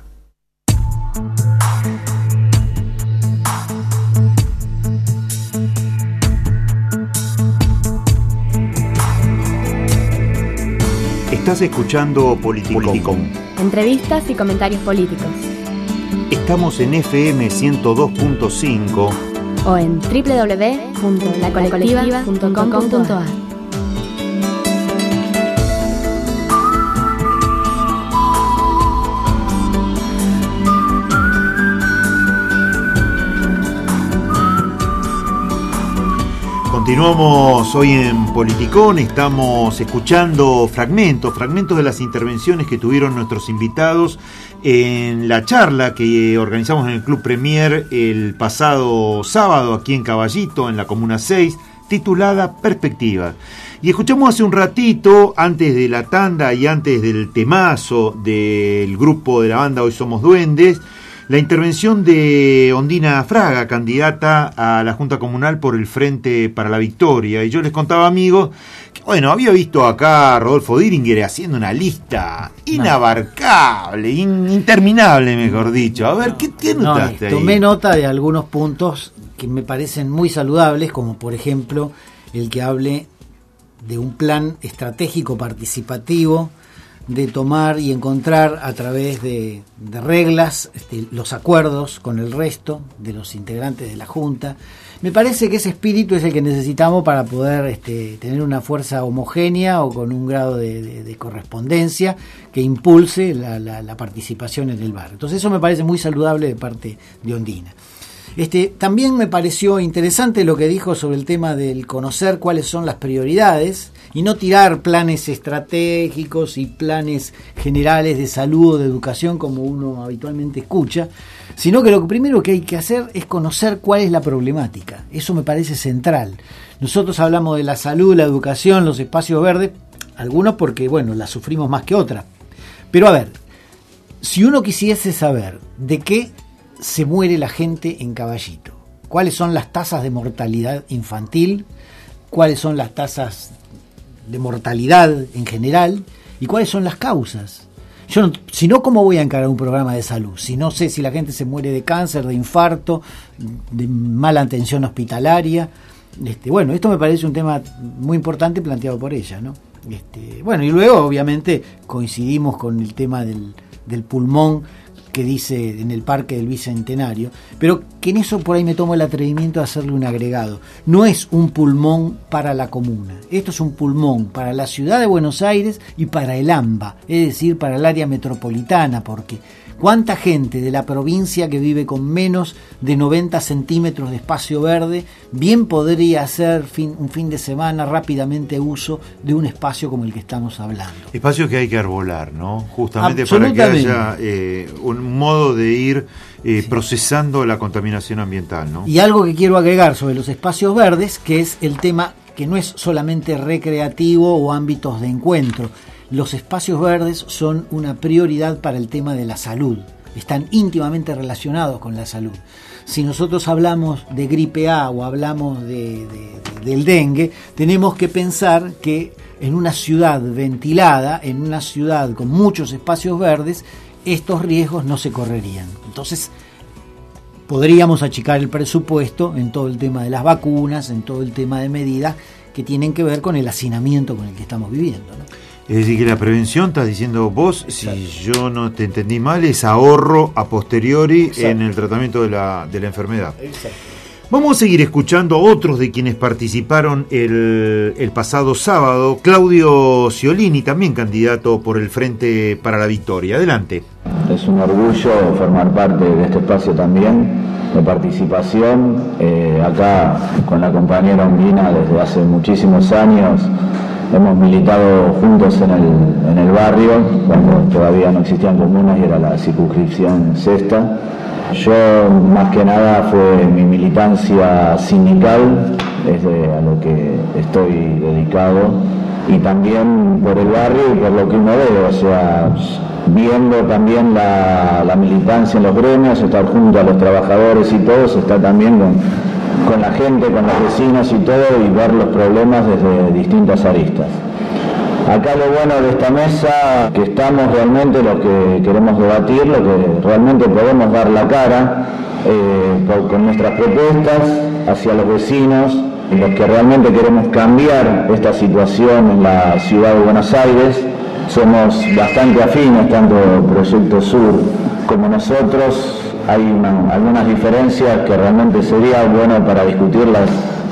Estás escuchando Politicón. Entrevistas y comentarios políticos. Estamos en FM 102.5 o en www.lacolectiva.com.ar. Continuamos hoy en Politicón, estamos escuchando fragmentos de las intervenciones que tuvieron nuestros invitados en la charla que organizamos en el Club Premier el pasado sábado aquí en Caballito, en la Comuna 6, titulada Perspectivas. Y escuchamos hace un ratito, antes de la tanda y antes del temazo del grupo de la banda Hoy Somos Duendes, la intervención de Ondina Fraga, candidata a la Junta Comunal por el Frente para la Victoria. Y yo les contaba, amigos, que bueno, había visto acá a Rodolfo Diringer haciendo una lista inabarcable, interminable, mejor dicho. A ver, ¿qué notaste ahí? Tomé nota de algunos puntos que me parecen muy saludables, como por ejemplo el que hable de un plan estratégico participativo, de tomar y encontrar a través de reglas los acuerdos con el resto de los integrantes de la Junta. Me parece que ese espíritu es el que necesitamos para poder tener una fuerza homogénea o con un grado de correspondencia que impulse la participación en el barrio. Entonces eso me parece muy saludable de parte de Ondina. También me pareció interesante lo que dijo sobre el tema del conocer cuáles son las prioridades y no tirar planes estratégicos y planes generales de salud o de educación como uno habitualmente escucha, sino que lo primero que hay que hacer es conocer cuál es la problemática. Eso me parece central. Nosotros hablamos de la salud, la educación, los espacios verdes, algunos porque, bueno, la sufrimos más que otras. Pero a ver, si uno quisiese saber de qué se muere la gente en Caballito, cuáles son las tasas de mortalidad infantil, cuáles son las tasas de mortalidad en general y cuáles son las causas. Yo no, si no, ¿cómo voy a encarar un programa de salud? Si no sé si la gente se muere de cáncer, de infarto, de mala atención hospitalaria. Bueno, esto me parece un tema muy importante planteado por ella, ¿no? Bueno, y luego obviamente coincidimos con el tema del pulmón que dice en el Parque del Bicentenario, pero que en eso por ahí me tomo el atrevimiento de hacerle un agregado. No es un pulmón para la comuna, esto es un pulmón para la ciudad de Buenos Aires y para el AMBA, es decir, para el área metropolitana, porque ¿cuánta gente de la provincia que vive con menos de 90 centímetros de espacio verde bien podría hacer un fin de semana rápidamente uso de un espacio como el que estamos hablando? Espacios que hay que arbolar, ¿no? Justamente para que haya un modo de ir procesando la contaminación ambiental, ¿no? Y algo que quiero agregar sobre los espacios verdes, que es el tema que no es solamente recreativo o ámbitos de encuentro. Los espacios verdes son una prioridad para el tema de la salud, están íntimamente relacionados con la salud. Si nosotros hablamos de gripe A o hablamos del dengue, tenemos que pensar que en una ciudad ventilada, en una ciudad con muchos espacios verdes, estos riesgos no se correrían. Entonces, podríamos achicar el presupuesto en todo el tema de las vacunas, en todo el tema de medidas que tienen que ver con el hacinamiento con el que estamos viviendo, ¿no? Es decir, que la prevención, estás diciendo vos, exacto, si yo no te entendí mal, es ahorro a posteriori, exacto, en el tratamiento de la enfermedad. Exacto. Vamos a seguir escuchando a otros de quienes participaron el pasado sábado. Claudio Ciolini, también candidato por el Frente para la Victoria. Adelante. Es un orgullo formar parte de este espacio también de participación. Acá con la compañera Ondina desde hace muchísimos años. Hemos militado juntos en el barrio, cuando todavía no existían comunas y era la circunscripción sexta. Yo, más que nada, fue mi militancia sindical, es a lo que estoy dedicado, y también por el barrio y por lo que uno ve, o sea, viendo también la militancia en los gremios, estar junto a los trabajadores y todos, está también con la gente, con los vecinos y todo, y ver los problemas desde distintas aristas. Acá lo bueno de esta mesa, que estamos realmente los que queremos debatir, lo que realmente podemos dar la cara con nuestras propuestas hacia los vecinos, los que realmente queremos cambiar esta situación en la ciudad de Buenos Aires. Somos bastante afines, tanto Proyecto Sur como nosotros. Hay algunas diferencias que realmente sería bueno para discutirlas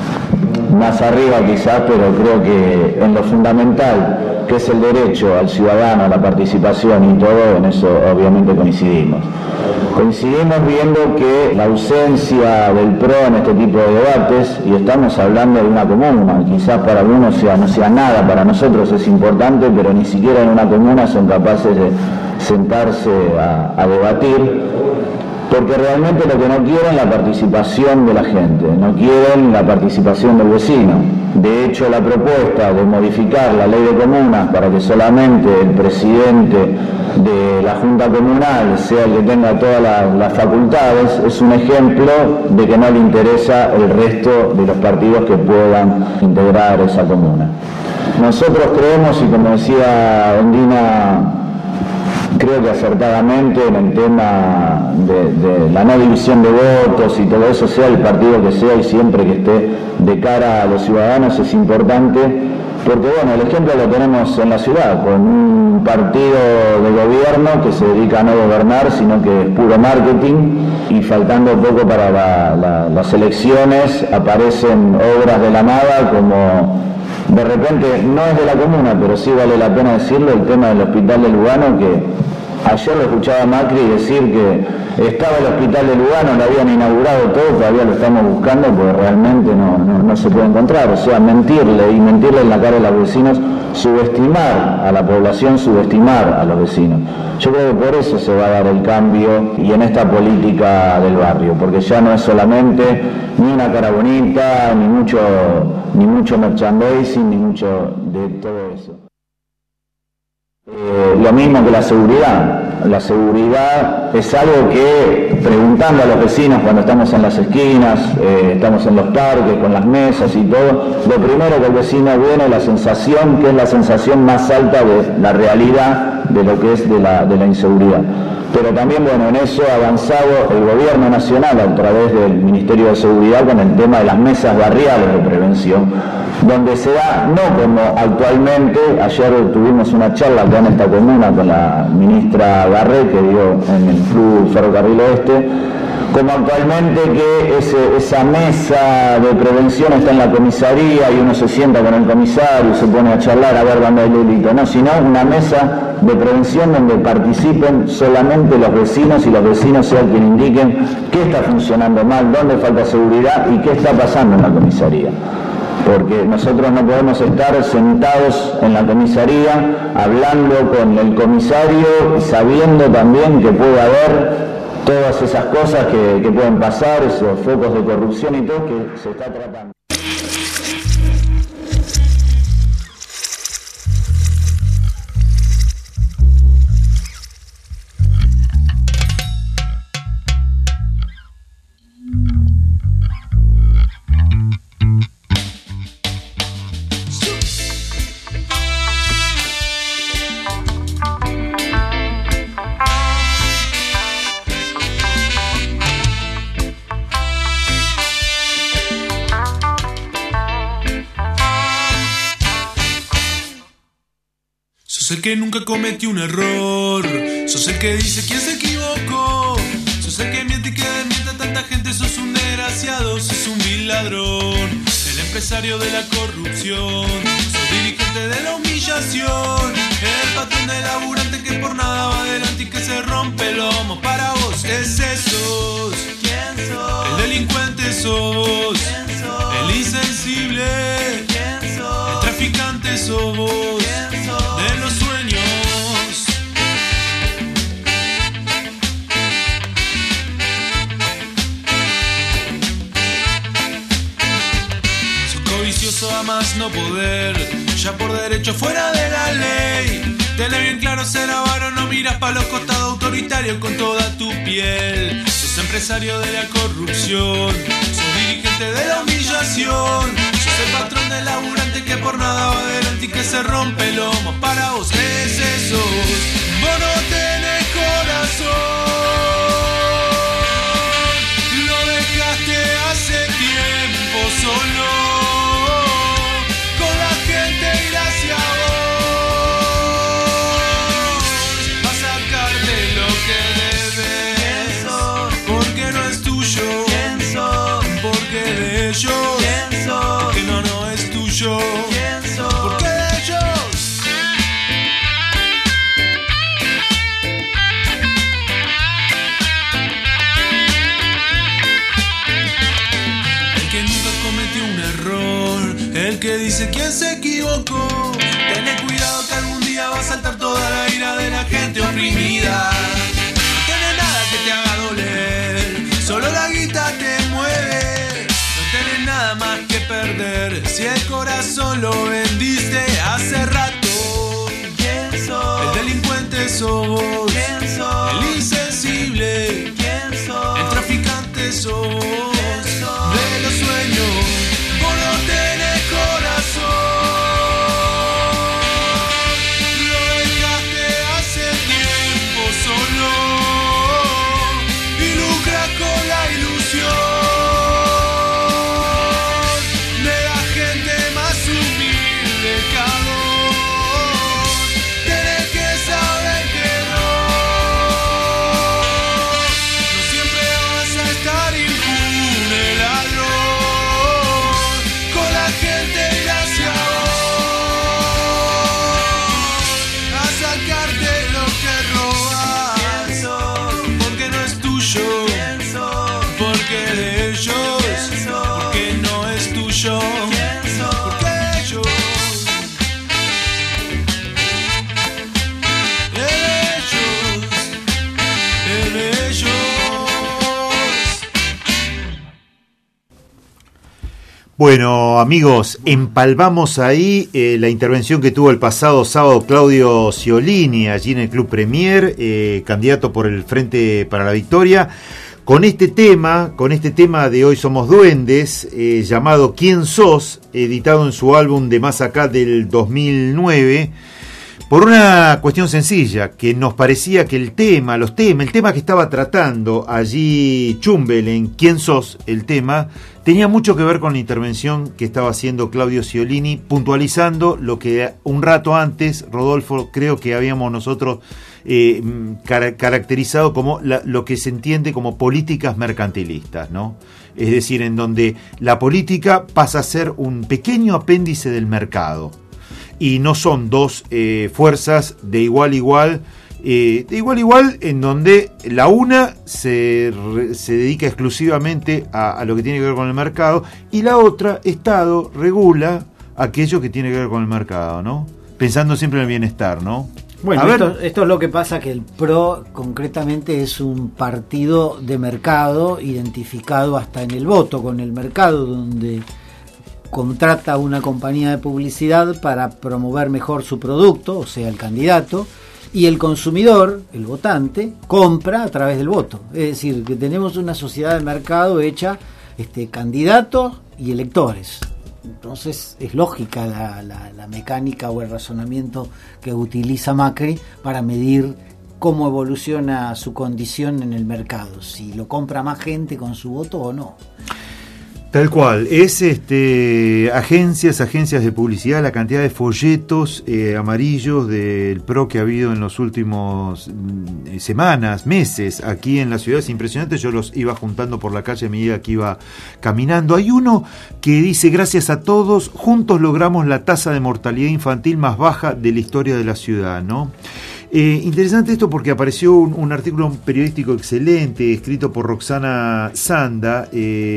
más arriba quizás, pero creo que en lo fundamental, que es el derecho al ciudadano, a la participación y todo, en eso obviamente coincidimos. Coincidimos viendo que la ausencia del PRO en este tipo de debates, y estamos hablando de una comuna, quizás para algunos no sea nada, para nosotros es importante, pero ni siquiera en una comuna son capaces de sentarse a debatir, porque realmente lo que no quieren es la participación de la gente, no quieren la participación del vecino. De hecho, la propuesta de modificar la ley de comunas para que solamente el presidente de la Junta Comunal sea el que tenga todas las facultades es un ejemplo de que no le interesa el resto de los partidos que puedan integrar esa comuna. Nosotros creemos, y como decía Ondina, creo que acertadamente, en el tema de la no división de votos y todo eso, sea el partido que sea y siempre que esté de cara a los ciudadanos, es importante, porque bueno, el ejemplo lo tenemos en la ciudad, con un partido de gobierno que se dedica a no gobernar, sino que es puro marketing, y faltando poco para las elecciones aparecen obras de la nada, como de repente, no es de la comuna, pero sí vale la pena decirlo, el tema del hospital de Lugano, que ayer lo escuchaba a Macri decir que estaba el hospital de Lugano, lo habían inaugurado todo, todavía lo estamos buscando porque realmente no se puede encontrar. O sea, mentirle en la cara de los vecinos, subestimar a la población, subestimar a los vecinos. Yo creo que por eso se va a dar el cambio y en esta política del barrio, porque ya no es solamente ni una cara bonita, ni mucho merchandising, ni mucho de todo eso. Lo mismo que la seguridad. La seguridad es algo que, preguntando a los vecinos cuando estamos en las esquinas, estamos en los parques, con las mesas y todo, lo primero que el vecino viene es la sensación, que es la sensación más alta de la realidad de lo que es de la inseguridad. pero también, bueno, en eso ha avanzado el gobierno nacional a través del Ministerio de Seguridad con el tema de las mesas barriales de prevención, donde se da, no como actualmente, ayer tuvimos una charla acá en esta comuna con la ministra Garré, que dio en el Club Ferrocarril Oeste, como actualmente que esa mesa de prevención está en la comisaría y uno se sienta con el comisario y se pone a charlar a ver dónde hay delito, no, sino una mesa de prevención donde participen solamente los vecinos y los vecinos sean quienes indiquen qué está funcionando mal, dónde falta seguridad y qué está pasando en la comisaría. Porque nosotros no podemos estar sentados en la comisaría hablando con el comisario y sabiendo también que puede haber todas esas cosas que pueden pasar, esos focos de corrupción y todo que se está tratando. Sos el que nunca cometió un error, sos el que dice quién se equivocó, sos el que miente y que desmiente a tanta gente, sos un desgraciado, sos un vil ladrón, el empresario de la corrupción, sos dirigente de la humillación, el patrón del laburante que por nada va adelante y que se rompe el lomo. Para vos ese sos, ¿quién sos? El delincuente sos, ¿quién sos? El insensible, ¿quién sos? El traficante sos vos, ¿quién sos? De los sueños. Sos codicioso a más no poder, ya por derecho fuera de la ley. Tenés bien claro ser avaro, no miras pa' los costados autoritarios con toda tu piel. Sos empresario de la corrupción, sos dirigente de la humillación, sos el patrón del laburante que por nada va adelante y que se rompe el lomo. Para vos ese sos, vos no tenés corazón, lo dejaste hace tiempo solo, con la gente y hacia vos. Que no es tuyo. ¿Por qué de ellos? El que nunca cometió un error, el que dice quién se equivocó. Tené cuidado que algún día va a saltar toda la ira de la gente oprimida. No tenés nada que te haga doler, solo la guita te mueve. Tenés nada más que perder, si el corazón lo vendiste hace rato. ¿Quién sos? El delincuente sos vos. ¿Quién sos? El insensible. ¿Quién sos? El traficante sos. ¿Quién sos? De los sueños, vos no tenés corazón, lo dejaste hace tiempo solo y lucras con la ilusión. Bueno, amigos, empalmamos ahí la intervención que tuvo el pasado sábado Claudio Ciolini allí en el Club Premier, candidato por el Frente para la Victoria, con este tema de Hoy Somos Duendes, llamado ¿Quién sos?, editado en su álbum de Más Acá del 2009. Por una cuestión sencilla, que nos parecía que el tema que estaba tratando allí Chumbel en ¿Quién sos? El tema, tenía mucho que ver con la intervención que estaba haciendo Claudio Ciolini, puntualizando lo que un rato antes, Rodolfo, creo que habíamos nosotros caracterizado como lo que se entiende como políticas mercantilistas, ¿no? Es decir, en donde la política pasa a ser un pequeño apéndice del mercado. Y no son dos fuerzas de igual a igual, en donde la una se dedica exclusivamente a lo que tiene que ver con el mercado y la otra, Estado, regula aquello que tiene que ver con el mercado, ¿no? Pensando siempre en el bienestar, ¿no? Bueno, esto es lo que pasa, que el PRO concretamente es un partido de mercado identificado hasta en el voto con el mercado, donde contrata una compañía de publicidad para promover mejor su producto, o sea, el candidato, y el consumidor, el votante, compra a través del voto. Es decir, que tenemos una sociedad de mercado hecha candidatos y electores. Entonces es lógica la mecánica o el razonamiento que utiliza Macri para medir cómo evoluciona su condición en el mercado, si lo compra más gente con su voto o no. Tal cual, es agencias de publicidad, la cantidad de folletos amarillos del PRO que ha habido en los últimos semanas, meses, aquí en la ciudad, es impresionante. Yo los iba juntando por la calle a medida que iba caminando. Hay uno que dice: gracias a todos, juntos logramos la tasa de mortalidad infantil más baja de la historia de la ciudad, ¿no? Interesante esto porque apareció un artículo periodístico excelente escrito por Roxana Sanda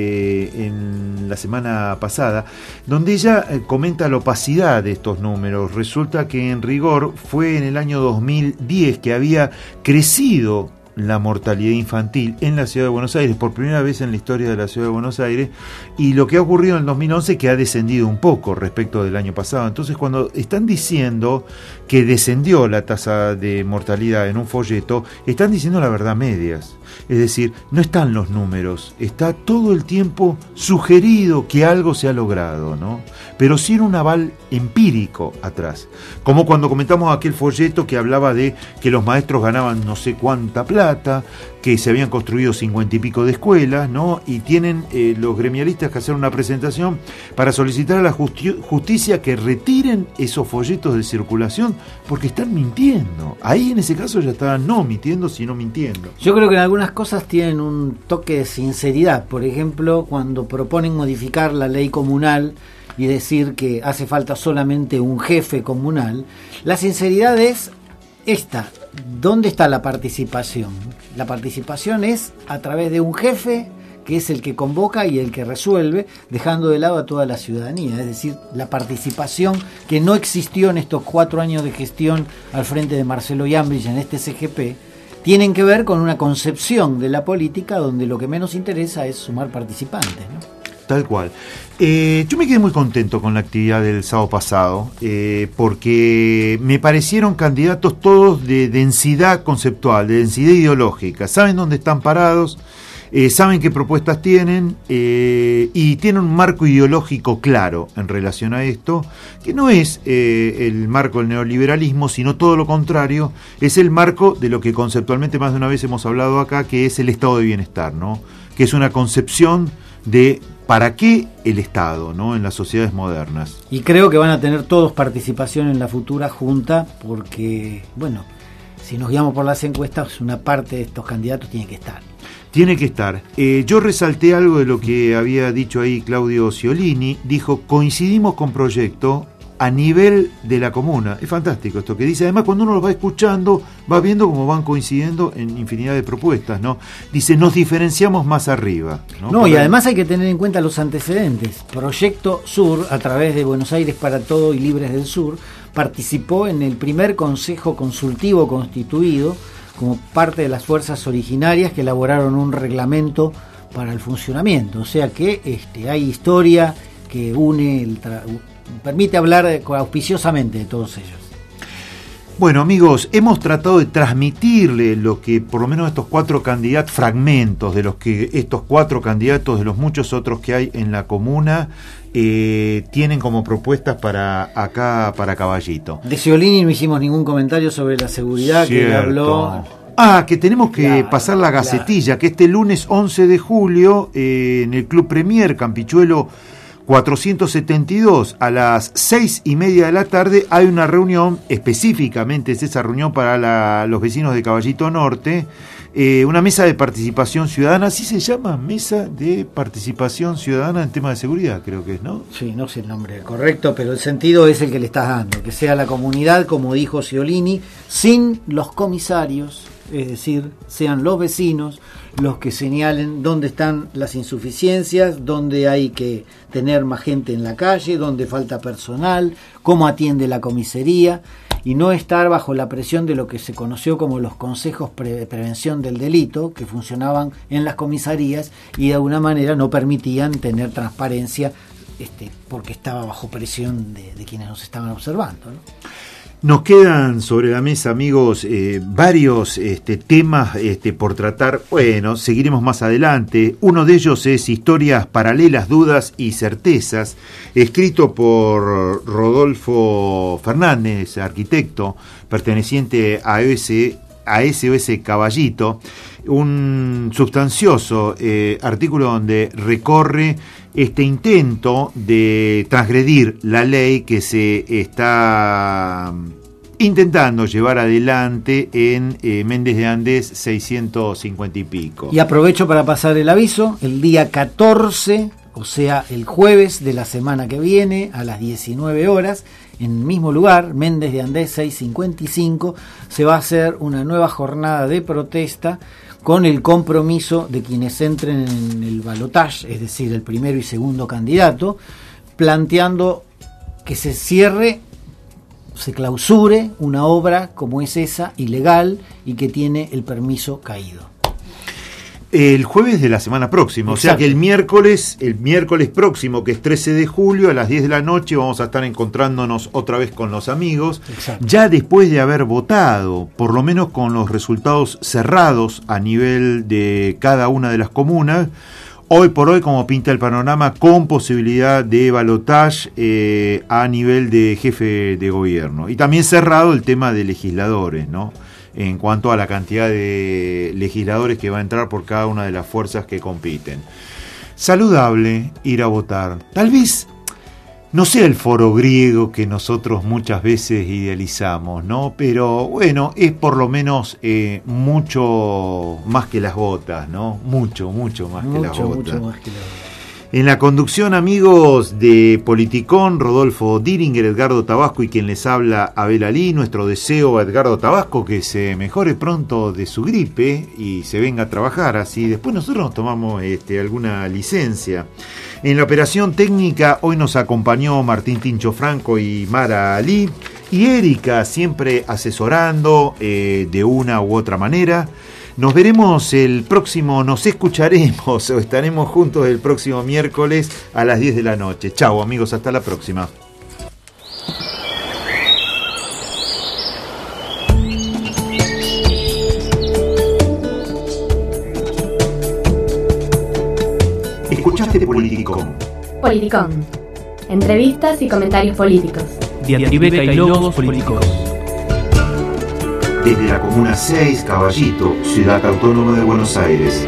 en la semana pasada, donde ella comenta la opacidad de estos números. Resulta que en rigor fue en el año 2010 que había crecido la mortalidad infantil en la ciudad de Buenos Aires, por primera vez en la historia de la ciudad de Buenos Aires, y lo que ha ocurrido en el 2011 que ha descendido un poco respecto del año pasado. Entonces, cuando están diciendo que descendió la tasa de mortalidad en un folleto, están diciendo la verdad medias. Es decir, no están los números, está todo el tiempo sugerido que algo se ha logrado, ¿no? Pero sí era un aval empírico atrás. Como cuando comentamos aquel folleto que hablaba de que los maestros ganaban no sé cuánta plata, que se habían construido 50 y pico de escuelas, ¿no? Y tienen los gremialistas que hacer una presentación para solicitar a la justicia que retiren esos folletos de circulación porque están mintiendo. Ahí en ese caso ya estaban no mintiendo, sino mintiendo. Yo creo que en algunas cosas tienen un toque de sinceridad. Por ejemplo, cuando proponen modificar la ley comunal y decir que hace falta solamente un jefe comunal, la sinceridad es esta. ¿Dónde está la participación? La participación es a través de un jefe que es el que convoca y el que resuelve, dejando de lado a toda la ciudadanía. Es decir, la participación que no existió en estos 4 años de gestión al frente de Marcelo Iambrich en este CGP, tienen que ver con una concepción de la política donde lo que menos interesa es sumar participantes, ¿no? Tal cual. Yo me quedé muy contento con la actividad del sábado pasado, porque me parecieron candidatos todos de densidad conceptual, de densidad ideológica. Saben dónde están parados, saben qué propuestas tienen, y tienen un marco ideológico claro en relación a esto, que no es el marco del neoliberalismo, sino todo lo contrario, es el marco de lo que conceptualmente más de una vez hemos hablado acá, que es el estado de bienestar, ¿no? Que es una concepción de ¿para qué el Estado, ¿no? En las sociedades modernas? Y creo que van a tener todos participación en la futura Junta, porque, bueno, si nos guiamos por las encuestas, una parte de estos candidatos tiene que estar. Tiene que estar. Yo resalté algo de lo que había dicho ahí Claudio Ciolini. Dijo: coincidimos con proyecto a nivel de la comuna. Es fantástico esto que dice. Además, cuando uno lo va escuchando, va viendo cómo van coincidiendo en infinidad de propuestas, ¿no? Dice: nos diferenciamos más arriba, ¿no? No, y además hay que tener en cuenta los antecedentes. Proyecto Sur, a través de Buenos Aires para Todo y Libres del Sur, participó en el primer consejo consultivo constituido como parte de las fuerzas originarias que elaboraron un reglamento para el funcionamiento. O sea que hay historia que une permite hablar auspiciosamente de todos ellos. Bueno, amigos, hemos tratado de transmitirle lo que por lo menos estos 4 candidatos, fragmentos de los que estos 4 candidatos de los muchos otros que hay en la comuna tienen como propuestas para acá, para Caballito. De Sciolini no hicimos ningún comentario sobre la seguridad. Cierto. Que él habló. Que tenemos que pasar la gacetilla, que este lunes 11 de julio en el Club Premier Campichuelo 472 a las 6:30 de la tarde hay una reunión, específicamente es esa reunión para los vecinos de Caballito Norte, una mesa de participación ciudadana, así se llama, mesa de participación ciudadana en temas de seguridad, creo que es, ¿no? Sí, no sé el nombre correcto, pero el sentido es el que le estás dando, que sea la comunidad, como dijo Sciolini, sin los comisarios, es decir, sean los vecinos los que señalen dónde están las insuficiencias, dónde hay que tener más gente en la calle, dónde falta personal, cómo atiende la comisaría, y no estar bajo la presión de lo que se conoció como los consejos de prevención del delito, que funcionaban en las comisarías y de alguna manera no permitían tener transparencia, porque estaba bajo presión de quienes nos estaban observando, ¿no? Nos quedan sobre la mesa, amigos, varios temas por tratar. Bueno, seguiremos más adelante. Uno de ellos es Historias Paralelas, Dudas y Certezas, escrito por Rodolfo Fernández, arquitecto, perteneciente a SOS Caballito. Un sustancioso artículo donde recorre este intento de transgredir la ley que se está intentando llevar adelante en Méndez de Andés 650 y pico. Y aprovecho para pasar el aviso, el día 14, o sea, el jueves de la semana que viene, a las 19 horas, en el mismo lugar, Méndez de Andés 655, se va a hacer una nueva jornada de protesta con el compromiso de quienes entren en el balotaje, es decir, el primero y segundo candidato, planteando que se cierre, se clausure una obra como es esa, ilegal, y que tiene el permiso caído. El jueves de la semana próxima, exacto. O sea que el miércoles próximo, que es 13 de julio, a las 10 de la noche, vamos a estar encontrándonos otra vez con los amigos, exacto. Ya después de haber votado, por lo menos con los resultados cerrados a nivel de cada una de las comunas, hoy por hoy, como pinta el panorama, con posibilidad de balotaje a nivel de jefe de gobierno. Y también cerrado el tema de legisladores, ¿no? En cuanto a la cantidad de legisladores que va a entrar por cada una de las fuerzas que compiten. Saludable ir a votar. Tal vez no sea el foro griego que nosotros muchas veces idealizamos, ¿no? Pero bueno, es por lo menos mucho más que las botas, ¿no? Mucho más que las botas. En la conducción, amigos de Politicón, Rodolfo Diringer, Edgardo Tabasco y quien les habla, Abel Alí. Nuestro deseo a Edgardo Tabasco que se mejore pronto de su gripe y se venga a trabajar, así después nosotros nos tomamos alguna licencia. En la operación técnica hoy nos acompañó Martín Tincho Franco y Mara Alí, y Erika siempre asesorando de una u otra manera. Nos veremos nos escucharemos o estaremos juntos el próximo miércoles a las 10 de la noche. Chau, amigos, hasta la próxima. Escuchaste Politicón. Politicón. Entrevistas y comentarios políticos. Diatribeca y logos políticos. Desde la Comuna 6, Caballito, Ciudad Autónoma de Buenos Aires.